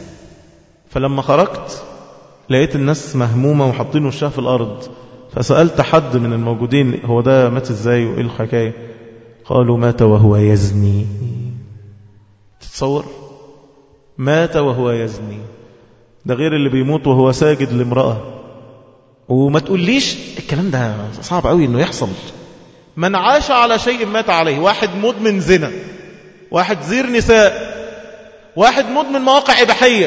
فلما خرجت لقيت الناس مهمومة وحاطين وشها في الارض، فسألت حد من الموجودين هو ده مات ازاي وايه الحكاية؟ قالوا مات وهو يزني. تتصور؟ مات وهو يزني. ده غير اللي بيموت وهو ساجد لامرأة. وما تقوليش الكلام ده صعب قوي انه يحصل. من عاش على شيء مات عليه. واحد مدمن زنا، واحد زير نساء، واحد مدمن مواقع إباحية.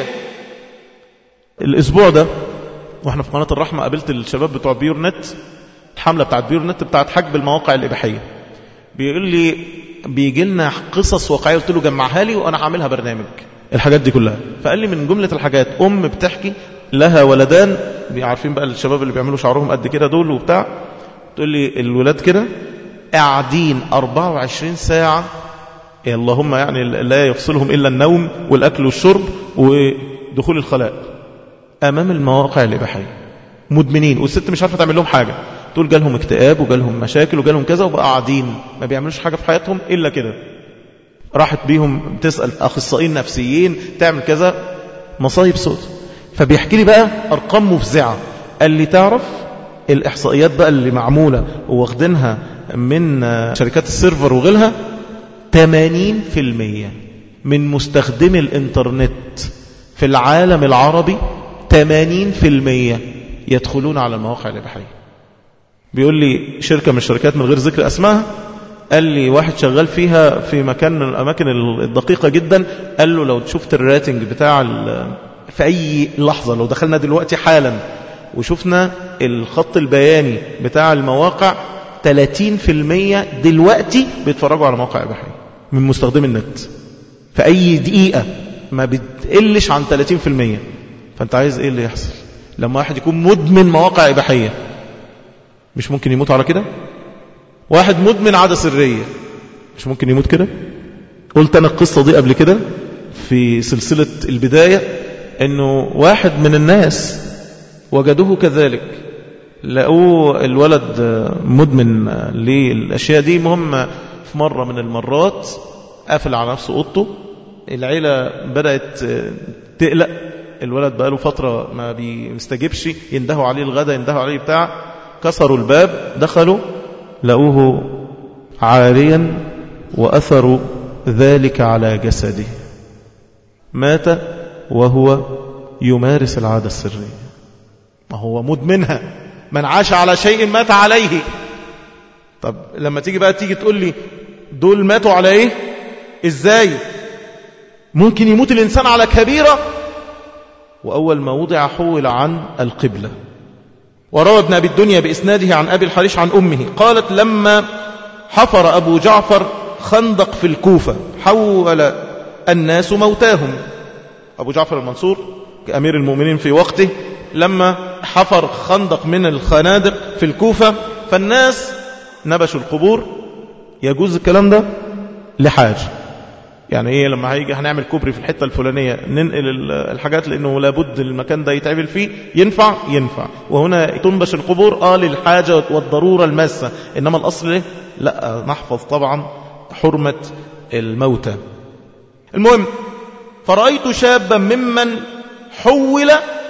الاسبوع ده واحنا في قناة الرحمة قابلت الشباب بتوع بيور نت، الحملة بتاعت بيور نت بتاعت حجب المواقع الإباحية. بيقول لي بيجي لنا قصص واقعية، قلت له جمعها لي وانا هعملها برنامج الحاجات دي كلها. فقال لي من جملة الحاجات أم بتحكي لها ولدان، عارفين بقى الشباب اللي بيعملوا شعرهم قد كده دول وبتاع، تقول لي الولاد كده قاعدين أربعة وعشرين ساعة اللهم يعني لا يفصلهم إلا النوم والأكل والشرب ودخول الخلاء أمام المواقع الإباحية، مدمنين. والست مش عارفة تعمل لهم حاجة، تقول جالهم اكتئاب وجالهم مشاكل وجالهم كذا وبقى قاعدين ما بيعملوش حاجة في حياتهم إلا كده. راحت بيهم تسأل أخصائيين نفسيين تعمل كذا، مصايب سود. فبيحكي لي بقى أرقام مفزعة. قال لي تعرف الإحصائيات بقى اللي معمولة واخدينها من شركات السيرفر وغيرها، ثمانين بالمئة من مستخدمي الإنترنت في العالم العربي ثمانين بالمئة يدخلون على المواقع الإباحية. بيقول لي شركة من الشركات من غير ذكر اسمها، قال لي واحد شغال فيها في مكان من الأماكن الدقيقة جدا، قال له لو شفت الراتنج بتاع في أي لحظة، لو دخلنا دلوقتي حالا وشفنا الخط البياني بتاع المواقع، ثلاثين بالمئة دلوقتي بيتفرجوا على مواقع إباحية من مستخدمي النت في أي دقيقة، ما بتقلش عن ثلاثين بالمئة. فأنت عايز إيه اللي يحصل لما واحد يكون مدمن مواقع إباحية؟ مش ممكن يموت على كده؟ واحد مدمن عادة سرية مش ممكن يموت كده؟ قلت أنا القصة دي قبل كده في سلسلة البداية، أنه واحد من الناس وجدوه كذلك، لقوه الولد مدمن للأشياء دي. مهم في مرة من المرات قافل على نفسه أوضته، العيلة بدأت تقلق، الولد بقاله فترة ما بيستجبش، يندهوا عليه الغدا يندهوا عليه بتاع، كسروا الباب دخلوا لقوه عاريا وأثروا ذلك على جسده، مات وهو يمارس العادة السرية. ما هو مدمنها، من عاش على شيء مات عليه. طب لما تيجي بقى تيجي تقول لي دول ماتوا على ايه؟ ازاي ممكن يموت الإنسان على كبيرة؟ وأول ما وضع حول عن القبلة. وروى ابن أبي الدنيا بإسناده عن أبي الحريش عن أمه قالت لما حفر أبو جعفر خندق في الكوفة حول الناس موتاهم. أبو جعفر المنصور كأمير المؤمنين في وقته لما حفر خندق من الخنادق في الكوفة، فالناس نبشوا القبور. يجوز الكلام ده لحاجة، يعني ايه لما هيجي هنعمل كوبري في الحتة الفلانية ننقل الحاجات لأنه لابد المكان ده يتعمل فيه، ينفع ينفع. وهنا تنبش القبور آه للحاجة والضرورة الماسة، إنما الأصل لا، نحفظ طبعا حرمة الموتى. المهم، فرأيت شابا ممن حول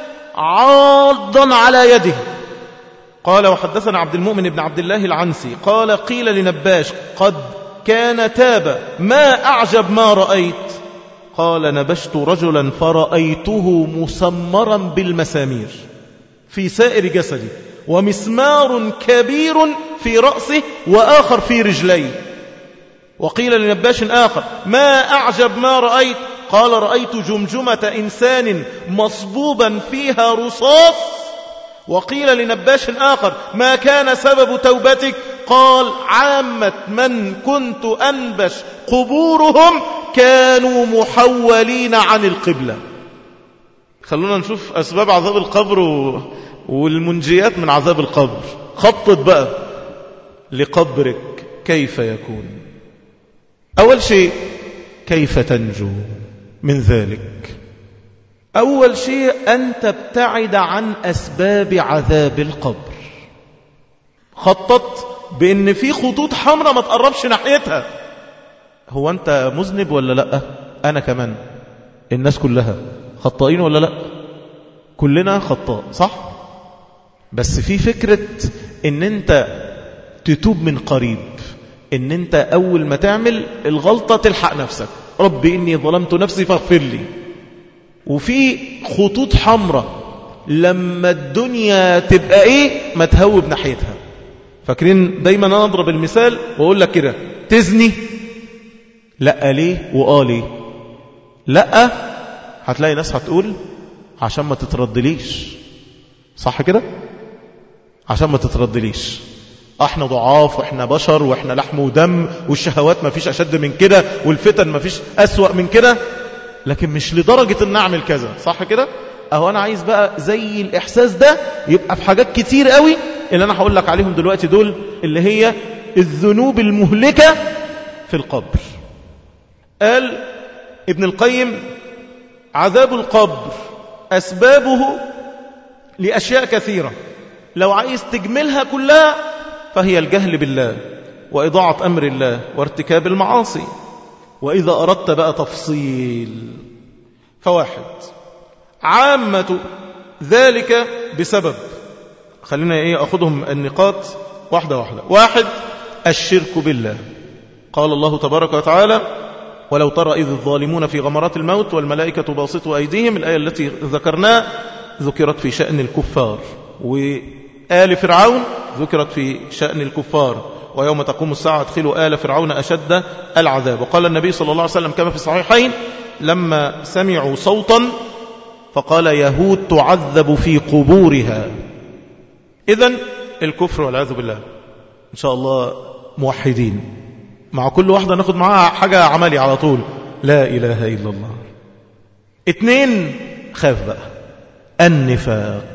عاضا على يده. قال وحدثنا عبد المؤمن بن عبد الله العنسي قال قيل لنباش قد كان تاب، ما أعجب ما رأيت؟ قال نبشت رجلا فرأيته مسمرا بالمسامير في سائر جسده، ومسمار كبير في رأسه وآخر في رجليه. وقيل لنباش آخر ما أعجب ما رأيت؟ قال رأيت جمجمة إنسان مصبوبا فيها رصاص. وقيل لنباش آخر ما كان سبب توبتك؟ قال عامة من كنت أنبش قبورهم كانوا محولين عن القبلة. خلونا نشوف أسباب عذاب القبر والمنجيات من عذاب القبر. خطط بقى لقبرك كيف يكون. أول شيء كيف تنجو من ذلك؟ أول شيء أن تبتعد عن أسباب عذاب القبر. خطط بأن في خطوط حمراء ما تقربش ناحيتها. هو أنت مذنب ولا لا؟ أنا كمان، الناس كلها خطائين ولا لا؟ كلنا خطاء صح؟ بس في فكرة أن أنت تتوب من قريب، أن أنت أول ما تعمل الغلطة تلحق نفسك، ربي إني ظلمت نفسي فاغفر لي. وفي خطوط حمراء لما الدنيا تبقى إيه ما تهوب ناحيتها. فاكرين دايما أنا أضرب المثال وأقول لك كده، تزني لا ليه وآه ليه؟ لا هتلاقي ناس هتقول عشان ما تتردليش، صح كده؟ عشان ما تتردليش، احنا ضعاف واحنا بشر واحنا لحم ودم، والشهوات ما فيش أشد من كده، والفتن ما فيش أسوأ من كده، لكن مش لدرجة ان اعمل كذا، صح كده؟ اهو انا عايز بقى زي الاحساس ده يبقى في حاجات كتير قوي اللي انا هقول لك عليهم دلوقتي، دول اللي هي الذنوب المهلكة في القبر. قال ابن القيم عذاب القبر أسبابه لأشياء كثيرة، لو عايز تجملها كلها فهي الجهل بالله وإضاعة أمر الله وارتكاب المعاصي. وإذا أردت بقى تفصيل فواحد عامة ذلك بسبب، خلينا إيه أخذهم النقاط واحدة واحدة. واحد الشرك بالله. قال الله تبارك وتعالى ولو ترى إذ الظالمون في غمرات الموت والملائكة باسطوا أيديهم، الآية التي ذكرناها ذكرت في شأن الكفار، وآل فرعون ذكرت في شأن الكفار، ويوم تقوم الساعة ادخلوا آل فرعون أشد العذاب. وقال النبي صلى الله عليه وسلم كما في الصحيحين لما سمعوا صوتا فقال يهود تعذب في قبورها. إذن الكفر والعياذ بالله. إن شاء الله موحدين، مع كل واحدة ناخد معها حاجة عملي على طول، لا إله إلا الله. اتنين خاف بقى النفاق،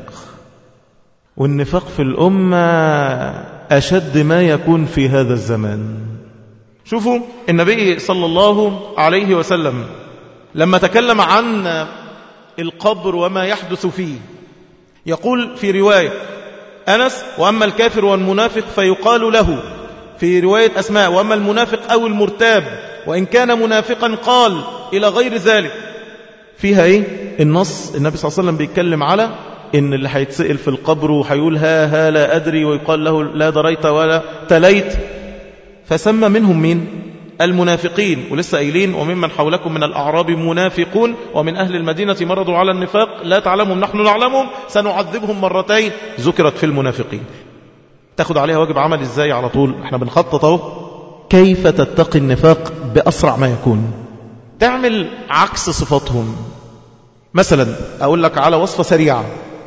والنفاق في الأمة أشد ما يكون في هذا الزمان. شوفوا النبي صلى الله عليه وسلم لما تكلم عن القبر وما يحدث فيه يقول في رواية أنس وأما الكافر والمنافق فيقال له، في رواية أسماء وأما المنافق أو المرتاب وإن كان منافقا قال إلى غير ذلك. فيها إيه النص؟ النبي صلى الله عليه وسلم بيتكلم على إن اللي هيتسئل في القبر وهيقول ها ها لا أدري ويقال له لا دريت ولا تليت. فسمى منهم مين؟ المنافقين. ولسه قايلين وممن حولكم من الأعراب منافقون ومن أهل المدينة مرضوا على النفاق لا تعلمهم نحن نعلمهم سنعذبهم مرتين ذكرت في المنافقين. تاخد عليها واجب عمل ازاي على طول؟ احنا بنخطط اهو كيف تتقي النفاق بأسرع ما يكون. تعمل عكس صفاتهم. مثلا أقول لك على وصفة سريعة.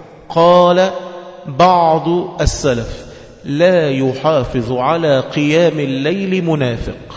قال بعض السلف لا يحافظ على قيام الليل منافق.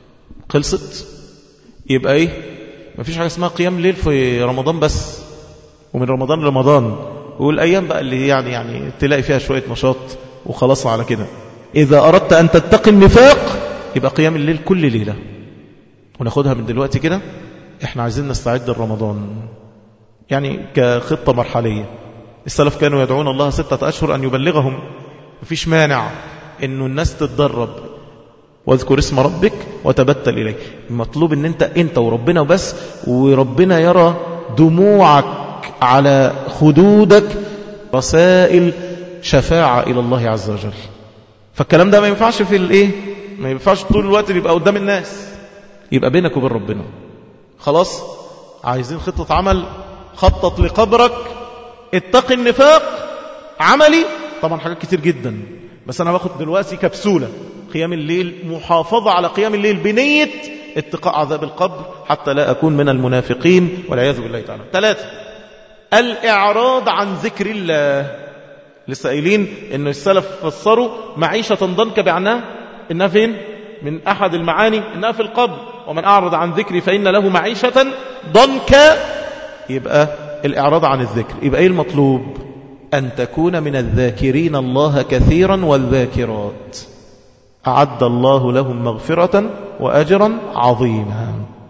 خلصت. يبقى ايه؟ مفيش حاجة اسمها قيام ليل في رمضان بس ومن رمضان لرمضان والأيام بقى اللي يعني يعني تلاقي فيها شوية نشاط وخلاص على كده. إذا أردت أن تتقي النفاق يبقى قيام الليل كل ليلة. وناخدها من دلوقتي كده. احنا عايزين نستعد لرمضان يعني كخطة مرحلية. السلف كانوا يدعون الله ستة أشهر أن يبلغهم. مفيش مانع أنه الناس تتدرب. واذكر اسم ربك وتبتل إليه. المطلوب أن انت انت وربنا وبس وربنا يرى دموعك على خدودك رسائل شفاعة إلى الله عز وجل. فالكلام ده ما ينفعش في الايه؟ ما ينفعش طول الوقت يبقى قدام الناس. يبقى بينك وبين ربنا. خلاص عايزين خطة عمل. خطط لقبرك. اتقي النفاق. عملي طبعا حاجات كتير جدا بس أنا باخد دلوقتي كبسولة. قيام الليل محافظة على قيام الليل بنية اتقاء عذاب القبر حتى لا أكون من المنافقين والعياذ بالله تعالى. ثلاثة الإعراض عن ذكر الله. لسه قايلين إن السلف فسروا معيشة ضنك بعناه إنها فين؟ من أحد المعاني إنها في القبر. ومن أعرض عن ذكري فإن له معيشة ضنك. يبقى الإعراض عن الذكر. يبقى إيه المطلوب؟ أن تكون من الذاكرين الله كثيرا والذاكرات. أعد الله لهم مغفرة وأجرا عظيما.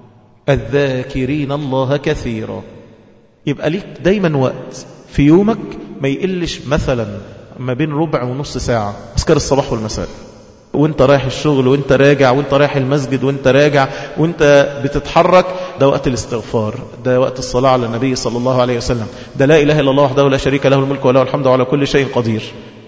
الذاكرين الله كثيرا. يبقى ليك دايما وقت في يومك ما يقلش مثلا ما بين ربع ونص ساعة أذكار الصباح والمساء. وانت رايح الشغل وانت راجع وانت رايح المسجد وانت راجع وانت بتتحرك. ده وقت الاستغفار. ده وقت الصلاة على النبي صلى الله عليه وسلم. ده لا إله إلا الله وحده لا شريك له الملك وله الحمد وعلى كل شيء قدير.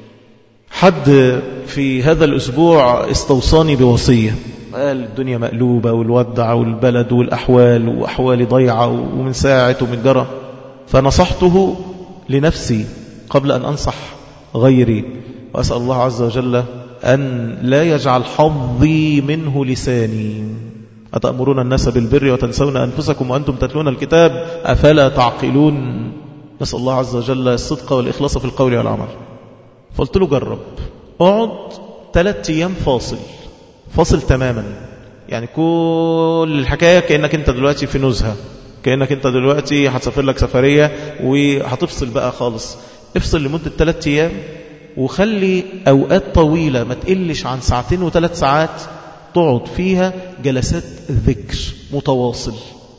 حد في هذا الأسبوع استوصاني بوصية. قال الدنيا مقلوبة والودع والبلد والأحوال وأحوال ضيعة ومن ساعة ومن جرى. فنصحته لنفسي قبل أن أنصح غيري. وأسأل الله عز وجل أن لا يجعل حظي منه لساني. أتأمرون الناس بالبر وتنسون أنفسكم وأنتم تتلون الكتاب أفلا تعقلون. نسأل الله عز وجل الصدق والإخلاص في القول والعمل. فقلت له جرب اقعد ثلاثة أيام فاصل فاصل تماما. يعني كل الحكاية كأنك انت دلوقتي في نزهة. كأنك انت دلوقتي هتسافر لك سفرية وهتفصل بقى خالص. افصل لمدة ثلاثة أيام وخلي أوقات طويلة ما تقلش عن ساعتين وثلاث ساعات تقعد فيها جلسات ذكر متواصل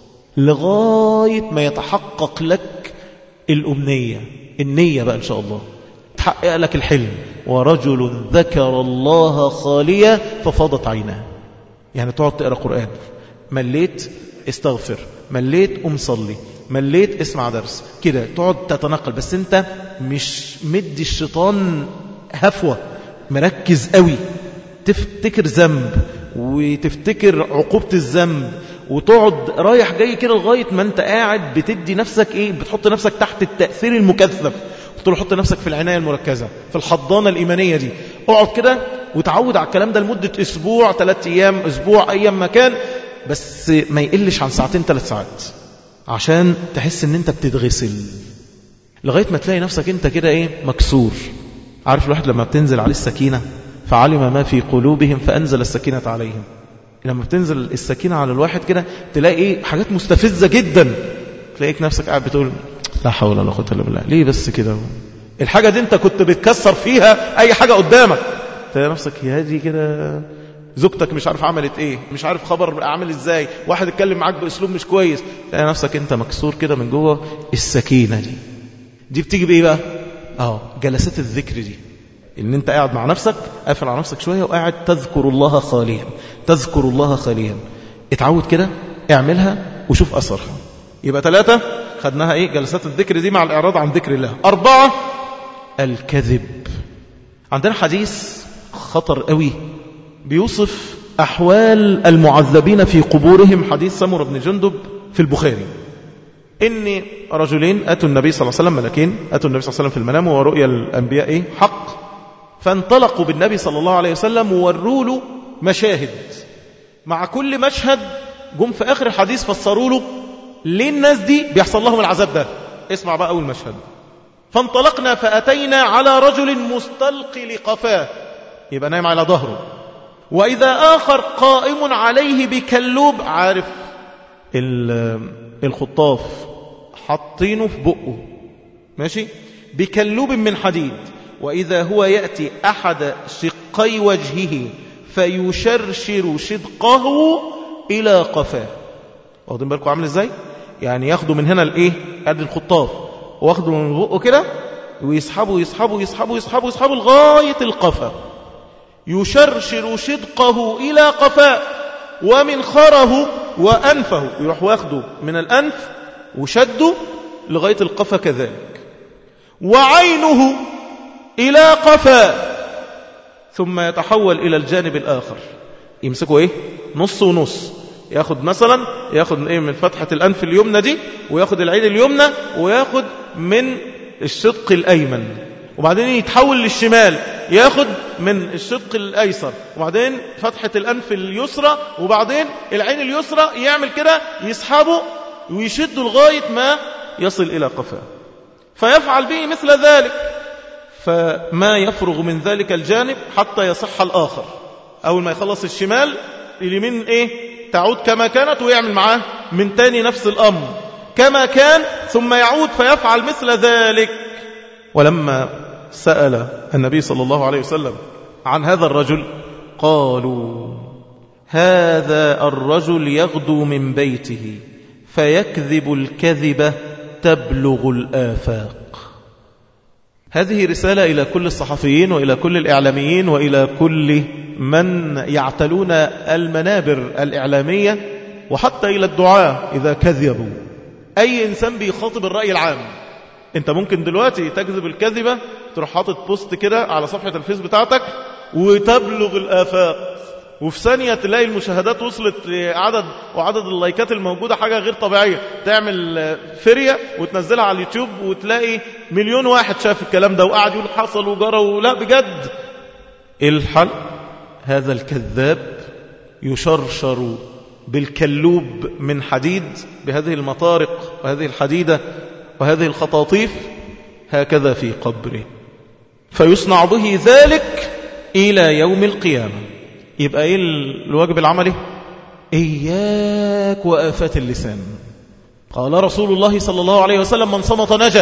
لغاية ما يتحقق لك الأمنية. النية بقى إن شاء الله تحقق لك الحلم. ورجل ذكر الله خاليا ففاضت عيناه. يعني تقعد تقرأ قرآن مليت استغفر مليت أم صلي مليت اسمع درس كده. تقعد تتنقل بس انت مش مدي الشيطان هفوة. مركز قوي. تفتكر ذنب وتفتكر عقوبة الذنب وتقعد رايح جاي كده لغاية ما انت قاعد بتدي نفسك ايه بتحط نفسك تحت التأثير المكثف. تحط نفسك في العناية المركزة في الحضانة الإيمانية دي. اقعد كده وتعود على الكلام ده لمدة أسبوع ثلاثة أيام أسبوع أيام مكان بس ما يقلش عن ساعتين ثلاث ساعات عشان تحس ان انت بتتغسل لغاية ما تلاقي نفسك انت كده ايه مكسور. عارف الواحد لما بتنزل عليه السكينة فعلم ما في قلوبهم فأنزل السكينة عليهم. لما بتنزل السكينة على الواحد كده تلاقي ايه حاجات مستفزة جدا. تلاقيك نفسك قاعد بتقول لا حول ولا قوة إلا بالله. ليه بس كده؟ الحاجة دي انت كنت بتكسر فيها اي حاجة قدامك. تلاقي نفسك يا هادي كده زوجتك مش عارف عملت ايه مش عارف خبر عامل ازاي واحد اتكلم معاك باسلوب مش كويس. تلاقي نفسك انت مكسور كده من جوه. السكينة دي دي بتيجي بايه بقى؟ اه جلسات الذكر دي ان انت قاعد مع نفسك قافل على نفسك شوية وقاعد تذكر الله خاليا تذكر الله خاليا. اتعود كده اعملها وشوف أثرها. يبقى ثلاثة خدناها إيه جلسات الذكر دي مع الإعراض عن ذكر الله. أربعة الكذب. عندنا حديث خطر قوي بيوصف أحوال المعذبين في قبورهم، حديث سمر بن جندب في البخاري، إن رجلين أتوا النبي صلى الله عليه وسلم، ملكين أتوا النبي صلى الله عليه وسلم في المنام ورؤيا الأنبياء إيه حق، فانطلقوا بالنبي صلى الله عليه وسلم ووروا له مشاهد، مع كل مشهد جم في آخر الحديث فسروا له ليه الناس دي بيحصل لهم العذاب ده. اسمع بقى أول مشهد: فانطلقنا فأتينا على رجل مستلقي لقفاه، يبقى نايم على ظهره، وإذا آخر قائم عليه بكلوب، عارف الخطاف حاطينه في بقه ماشي بكلوب من حديد، وإذا هو يأتي أحد شقي وجهه فيشرشر شدقه إلى قفاه. واخدين بالكم عامل ازاي؟ يعني ياخدوا من هنا الايه قد الخطاف، واخدوا من بقه كده ويسحبوا يسحبوا يسحبوا يسحبوا يسحبوا لغاية القفا، يشرشر شدقه إلى قفاه، ومنخره وأنفه يروح واخده من الأنف وشده لغاية القفا كذلك، وعينه إلى قفاه، ثم يتحول إلى الجانب الآخر، يمسكوا إيه نص ونص، ياخد مثلا ياخد إيه من فتحة الأنف اليمنى دي، وياخد العين اليمنى، وياخد من الشدق الأيمن، وبعدين يتحول للشمال ياخد من الشدق الأيسر، وبعدين فتحة الأنف اليسرى، وبعدين العين اليسرى، يعمل كده يسحبه ويشده لغاية ما يصل إلى قفاه، فيفعل به مثل ذلك، فما يفرغ من ذلك الجانب حتى يصح الآخر. أول ما يخلص الشمال اليمين إيه تعود كما كانت، ويعمل معاه من تاني نفس الأمر كما كان، ثم يعود فيفعل مثل ذلك. ولما سأل النبي صلى الله عليه وسلم عن هذا الرجل قالوا: هذا الرجل يغدو من بيته فيكذب الكذبة تبلغ الآفاق. هذه رسالة إلى كل الصحفيين وإلى كل الإعلاميين وإلى كل من يعتلون المنابر الإعلامية، وحتى إلى الدعاة إذا كذبوا. أي إنسان بيخاطب الرأي العام، أنت ممكن دلوقتي تكذب الكذبة، تروح حاطط بوست كده على صفحة الفيس بتاعتك وتبلغ الآفاق، وفي ثانية تلاقي المشاهدات وصلت لعدد وعدد اللايكات الموجودة حاجة غير طبيعية، تعمل فرية وتنزلها على اليوتيوب وتلاقي مليون واحد شاف الكلام ده وقاعد يقول حصل وجرى ولا بجد. الحل هذا الكذاب يشرشر بالكلوب من حديد بهذه المطارق وهذه الحديدة وهذه الخطاطيف، هكذا في قبره، فيصنع به ذلك إلى يوم القيامة. يبقى إيه الواجب العملي؟ إياك وآفات اللسان. قال رسول الله صلى الله عليه وسلم: من صمت نجا.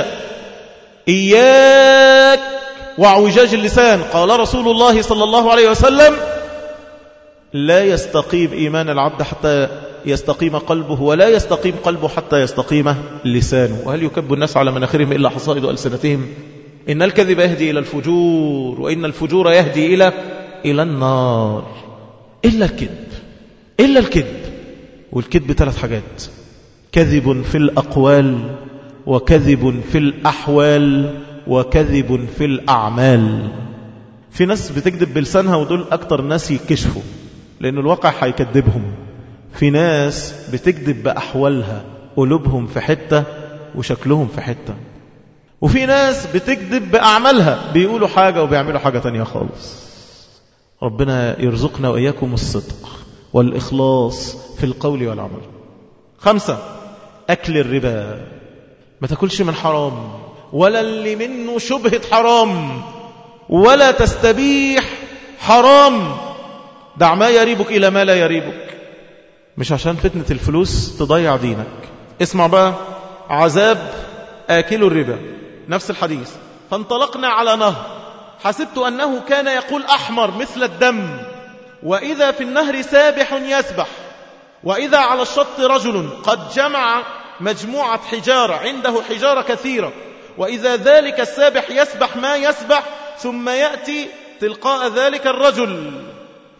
إياك وعوجاج اللسان. قال رسول الله صلى الله عليه وسلم: لا يستقيم إيمان العبد حتى يستقيم قلبه، ولا يستقيم قلبه حتى يستقيم لسانه. وهل يكب الناس على مناخرهم إلا حصائد ألسنتهم؟ إن الكذب يهدي إلى الفجور، وإن الفجور يهدي إلى إلى النار. إلا الكذب، إلا الكذب. والكذب ثلاث حاجات: كذب في الأقوال، وكذب في الأحوال، وكذب في الأعمال. في ناس بتكذب بلسانها ودول أكتر ناس يكشفوا لأن الواقع هيكذبهم. في ناس بتكذب بأحوالها، قلوبهم في حتة وشكلهم في حتة. وفي ناس بتكذب بأعمالها، بيقولوا حاجة وبيعملوا حاجة تانية خالص. ربنا يرزقنا وإياكم الصدق والإخلاص في القول والعمل. خمسة: أكل الربا. ما تاكلش من حرام، ولا اللي منه شبهة حرام، ولا تستبيح حرام. دع ما يريبك إلى ما لا يريبك، مش عشان فتنة الفلوس تضيع دينك. اسمع بقى عذاب آكل الربا. نفس الحديث: فانطلقنا على نهر حسبت أنه كان يقول أحمر مثل الدم، وإذا في النهر سابح يسبح، وإذا على الشط رجل قد جمع مجموعة حجارة، عنده حجارة كثيرة، وإذا ذلك السابح يسبح ما يسبح، ثم يأتي تلقاء ذلك الرجل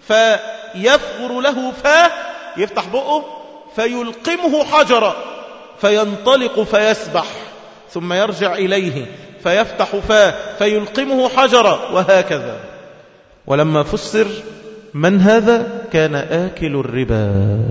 فيفغر له فاه، يفتح بقه فيلقمه حجرة، فينطلق فيسبح ثم يرجع إليه فيفتح فاه فيلقمه حجرا وهكذا. ولما فسر من هذا كان آكل الربا.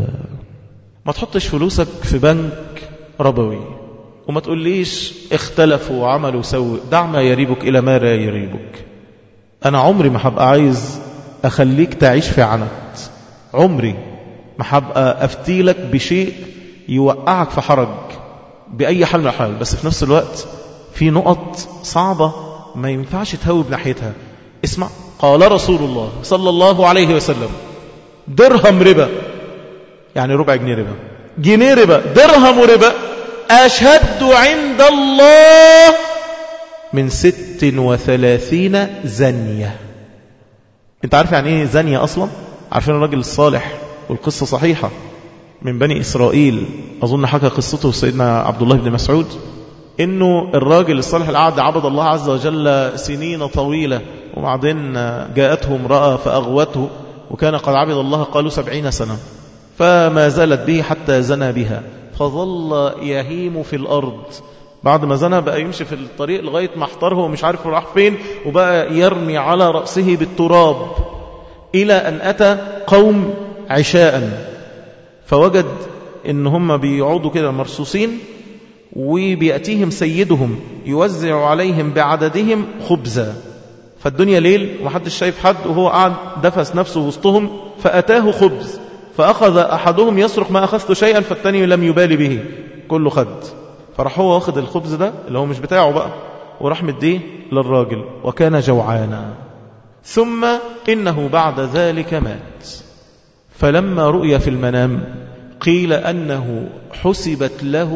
ما تحطش فلوسك في بنك ربوي وما تقوليش اختلفوا وعملوا سوء. دع ما يريبك إلى ما لا يريبك. أنا عمري ما هبقى عايز أخليك تعيش في عنت، عمري ما هبقى أفتيلك بشيء يوقعك في حرج بأي حال من الحال، بس في نفس الوقت في نقط صعبة ما ينفعش تهوب ناحيتها. اسمع، قال رسول الله صلى الله عليه وسلم: درهم ربا، يعني ربع جنيه ربا، جنيه ربا، درهم ربا، أشد عند الله من ست وثلاثين زنية. انت عارف يعني ايه زنية اصلا؟ عارفين الرجل الصالح، والقصة صحيحة، من بني إسرائيل، أظن حكى قصته سيدنا عبد الله بن مسعود، إنه الراجل الصالح العبد عبد الله عز وجل سنين طويلة، وبعدين جاءته امرأة فأغوته، وكان قد عبد الله قالوا سبعين سنة، فما زالت به حتى زنى بها، فظل يهيم في الأرض. بعد ما زنى بقى يمشي في الطريق لغاية ما احتره ومش عارف راح فين، وبقى يرمي على رأسه بالتراب، إلى أن أتى قوم عشاء فوجد إن هم بيقعدوا كده مرصوصين، وبيأتيهم سيدهم يوزع عليهم بعددهم خبزا، فالدنيا ليل ومحدش شايف حد، وهو قاعد دفس نفسه وسطهم، فأتاه خبز، فأخذ أحدهم يصرخ: ما أخذت شيئا، فالتاني لم يبالي به، كله خد. فراح هو واخد الخبز ده اللي هو مش بتاعه بقى، وراح مديه للراجل، وكان جوعانا. ثم إنه بعد ذلك مات. فلما رؤي في المنام قيل أنه حسبت له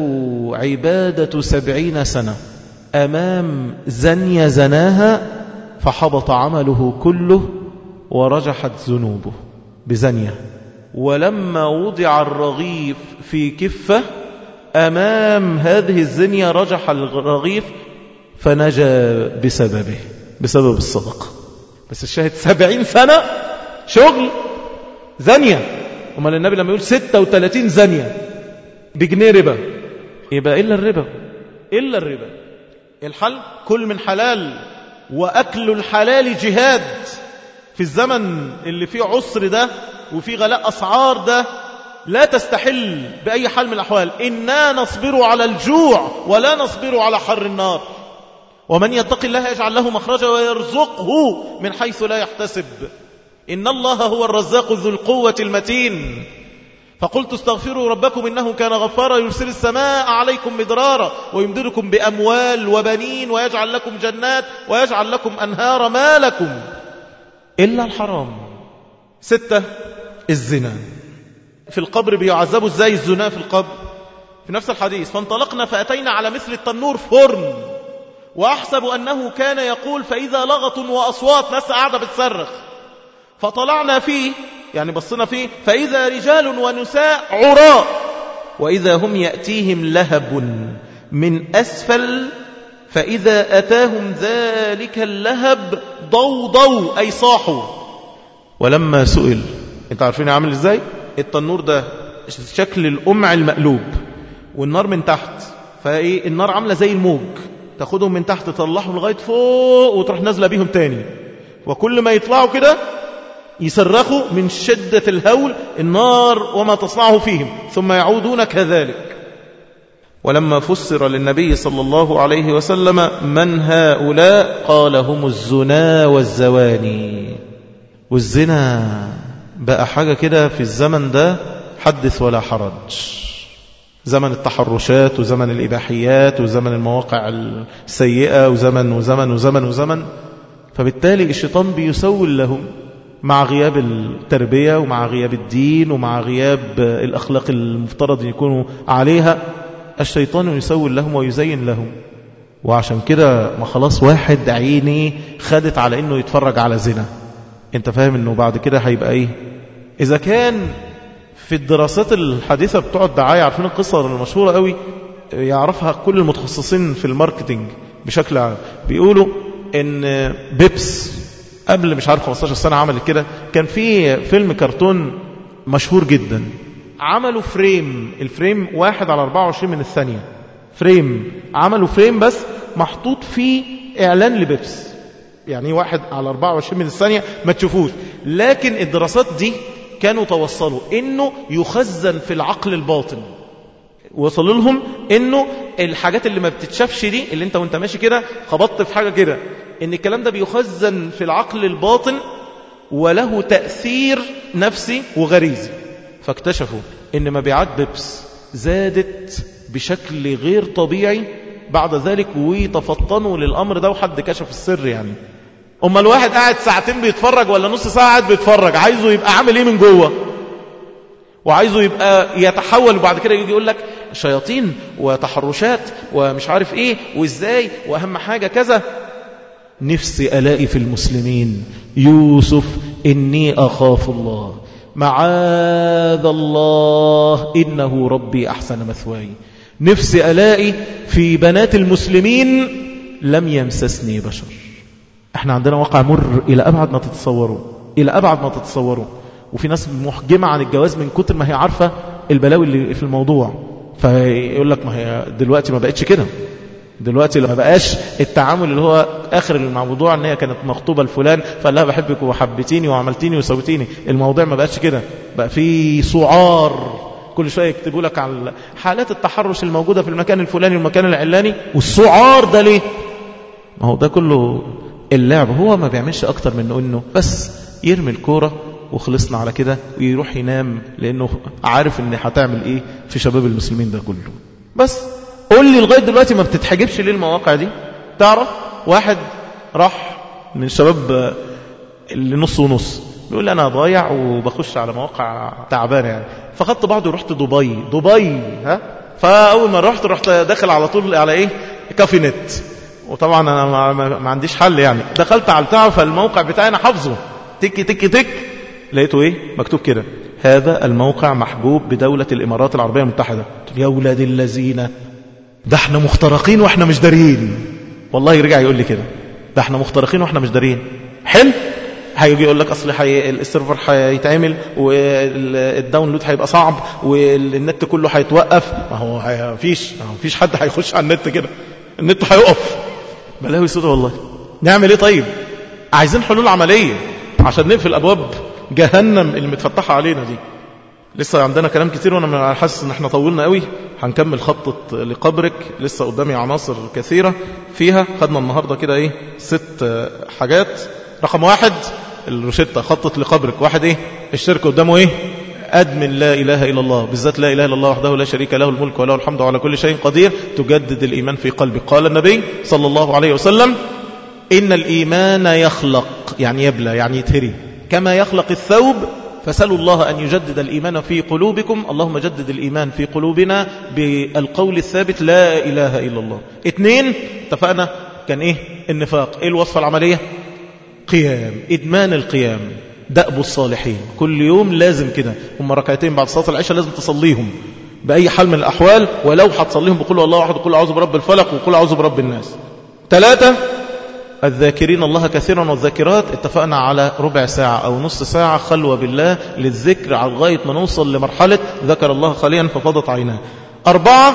عبادة سبعين سنة أمام زنية زناها، فحبط عمله كله ورجحت ذنوبه بزنية. ولما وضع الرغيف في كفة أمام هذه الزنية رجح الرغيف فنجا بسببه، بسبب الصدقة. بس الشاهد سبعين سنة شغل زنية. وما النبي لما يقول ستة وثلاثين زنية بجنيه ربا، يبقى إلا الربا، إلا الربا. الحل كل من حلال، وأكل الحلال جهاد في الزمن اللي فيه عسر ده وفيه غلاء أسعار ده. لا تستحل بأي حال من الأحوال. إنا نصبر على الجوع ولا نصبر على حر النار. ومن يتق الله يجعل له مخرجا ويرزقه من حيث لا يحتسب. إن الله هو الرزاق ذو القوة المتين. فقلت استغفروا ربكم إنه كان غفارا يرسل السماء عليكم مدرارا ويمددكم بأموال وبنين ويجعل لكم جنات ويجعل لكم أنهارا ما لكم إلا الحرام. ستة، الزنا. في القبر بيعذبوا ازاي الزنا في القبر؟ في نفس الحديث: فانطلقنا فأتينا على مثل التنور فرن، وأحسب أنه كان يقول فإذا لغط وأصوات، ناس قاعدة بتصرخ، فطلعنا فيه، يعني بصنا فيه، فإذا رجال ونساء عراء، وإذا هم يأتيهم لهب من أسفل، فإذا أتاهم ذلك اللهب ضوضوا، أي صاحوا. ولما سئل، انت عارفين عامل ازاي؟ التنور ده شكل القمع المقلوب، والنار من تحت، فايه النار عامله زي الموج، تاخدهم من تحت تطلعهم لغايه فوق وتروح نازله بيهم تاني، وكل ما يطلعوا كده يصرخوا من شده الهول النار وما تصنعه فيهم، ثم يعودون كذلك. ولما فسر للنبي صلى الله عليه وسلم من هؤلاء، قال: هم الزنا والزواني. والزنا بقى حاجة كده في الزمن ده حدث ولا حرج. زمن التحرشات وزمن الإباحيات وزمن المواقع السيئة وزمن وزمن وزمن وزمن. فبالتالي الشيطان بيسول لهم مع غياب التربية ومع غياب الدين ومع غياب الأخلاق المفترض يكونوا عليها. الشيطان يسول لهم ويزين لهم. وعشان كده ما خلاص واحد عيني خدت على انه يتفرج على زنا، انت فاهم انه بعد كده هيبقى ايه؟ اذا كان في الدراسات الحديثة بتوع الدعاية، عارفين القصة المشهورة قوي يعرفها كل المتخصصين في الماركتينج بشكل عام، بيقولوا ان بيبس قبل مش عارف خمستاشر سنة عملت كده. كان في فيلم كرتون مشهور جدا عملوا فريم، الفريم واحد على أربعة وعشرين من الثانية، فريم عملوا فريم بس محطوط فيه إعلان لبيبس، يعني واحد على أربعة وعشرين من الثانية ما تشوفوش. لكن الدراسات دي كانوا توصلوا إنه يخزن في العقل الباطن، وصلوا لهم إنه الحاجات اللي ما بتتشافش دي، اللي انت وانت ماشي كده خبطت في حاجة كده، إن الكلام ده بيخزن في العقل الباطن وله تأثير نفسي وغريزي. فاكتشفوا إن مبيعات بيبس زادت بشكل غير طبيعي بعد ذلك، وتفطنوا للأمر ده وحد كشف السر. يعني أما الواحد قاعد ساعتين بيتفرج ولا نص ساعة قاعد بيتفرج، عايزه يبقى عامل ايه من جوه، وعايزه يبقى يتحول، وبعد كده يجي يقول لك شياطين وتحرشات ومش عارف ايه وازاي، واهم حاجة كذا. نفسي ألاقي في المسلمين يوسف إني أخاف الله، معاذ الله إنه ربي أحسن مثواي. نفسي ألاقي في بنات المسلمين لم يمسسني بشر. احنا عندنا واقع مر إلى أبعد ما تتصوروا، إلى أبعد ما تتصوروا. وفي ناس محجمة عن الجواز من كتر ما هي عارفة البلاوي اللي في الموضوع، فيقول لك ما هي دلوقتي ما بقتش كده، دلوقتي ما بقاش التعامل اللي هو آخر الموضوع ان هي كانت مخطوبة لفلان فقال لها بحبك وحبتيني وعملتيني وسويتيني. الموضوع ما بقاش كده، بقى في سعار كل شوية يكتبوا لك على حالات التحرش الموجودة في المكان الفلاني والمكان العلاني. والسعار ده ليه؟ ما هو ده كله اللعب. هو ما بيعملش أكتر من انه بس يرمي الكورة وخلصنا على كده ويروح ينام، لأنه عارف ان هتعمل ايه في شباب المسلمين ده كله. بس قول لي لغاية دلوقتي ما بتتحجبش ليه المواقع دي؟ تعرف واحد راح من الشباب اللي نص ونص بيقول لي أنا ضايع وبخش على مواقع تعبانة يعني، فخدت بعضي ورحت دبي. دبي ها فأول ما رحت رحت داخل على طول على إيه؟ كافي نت. وطبعا أنا ما, ما, ما عنديش حل يعني، دخلت على البتاع فالموقع بتاعي أنا حافظه تك تك تك، لقيته إيه؟ مكتوب كده هذا الموقع محجوب بدولة الإمارات العربية المتحدة. يا ولاد الذين، ده احنا مخترقين واحنا مش دارين. والله يرجع يقول لي كده، ده احنا مخترقين واحنا مش دارين. حلو، هيجي يقول لك اصل حي... السيرفر هيتعمل والداونلود هيبقى صعب والنت كله هيتوقف. ما هو هي... فيش ما فيش حد هيخش على النت كده، النت هيقف. بلاوي سودا والله. نعمل ايه طيب؟ عايزين حلول عملية عشان نقفل ابواب جهنم اللي متفتحة علينا دي. لسه عندنا كلام كتير وانا حاسس ان احنا طولنا قوي. هنكمل خطة لقبرك، لسه قدامي عناصر كثيرة فيها. خدنا النهاردة كده ايه ست حاجات. رقم واحد الروشتة، خطة لقبرك. واحد ايه؟ الشرك قدامه ايه؟ أدمن لا إله إلا الله، بالذات لا إله إلا الله وحده لا شريك له الملك وله الحمد وعلى كل شيء قدير، تجدد الإيمان في قلبك. قال النبي صلى الله عليه وسلم إن الإيمان يخلق، يعني يبلى، يعني يتهري، كما يخلق الثوب، فسألوا الله أن يجدد الإيمان في قلوبكم. اللهم جدد الإيمان في قلوبنا بالقول الثابت لا إله إلا الله. اثنين اتفقنا كان إيه؟ النفاق. إيه الوصفة العملية؟ قيام، إدمان القيام، دأب الصالحين. كل يوم لازم كده، هم ركعتين بعد صلاة العشاء لازم تصليهم بأي حال من الأحوال، ولو هتصليهم بقول الله واحد وقول أعوذ برب الفلق وقول أعوذ برب الناس. ثلاثة الذاكرين الله كثيرا والذاكرات. اتفقنا على ربع ساعة أو نص ساعة خلوة بالله للذكر على لغاية ما نوصل لمرحلة ذكر الله خاليا ففضت عيناه. أربعة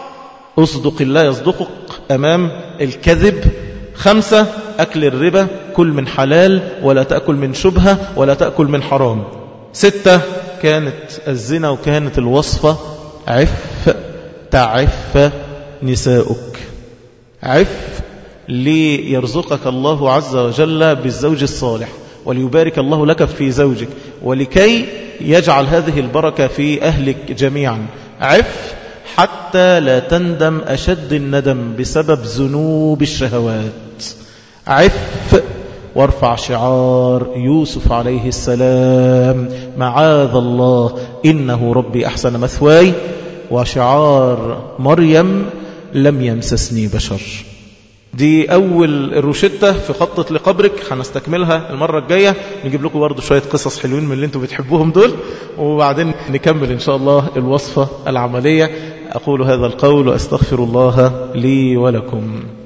أصدق الله يصدقك أمام الكذب. خمسة أكل الربا، كل من حلال ولا تأكل من شبهة ولا تأكل من حرام. ستة كانت الزنا وكانت الوصفة عف تعف نساؤك. عف ليرزقك الله عز وجل بالزوج الصالح، وليبارك الله لك في زوجك، ولكي يجعل هذه البركة في أهلك جميعا. عف حتى لا تندم أشد الندم بسبب ذنوب الشهوات. عف وارفع شعار يوسف عليه السلام معاذ الله إنه ربي أحسن مثواي، وشعار مريم لم يمسسني بشر. دي أول الروشتة في خطة لقبرك. هنستكملها المرة الجاية، نجيب لكم برضو شوية قصص حلوين من اللي انتم بتحبوهم دول، وبعدين نكمل إن شاء الله الوصفة العملية. أقول هذا القول وأستغفر الله لي ولكم.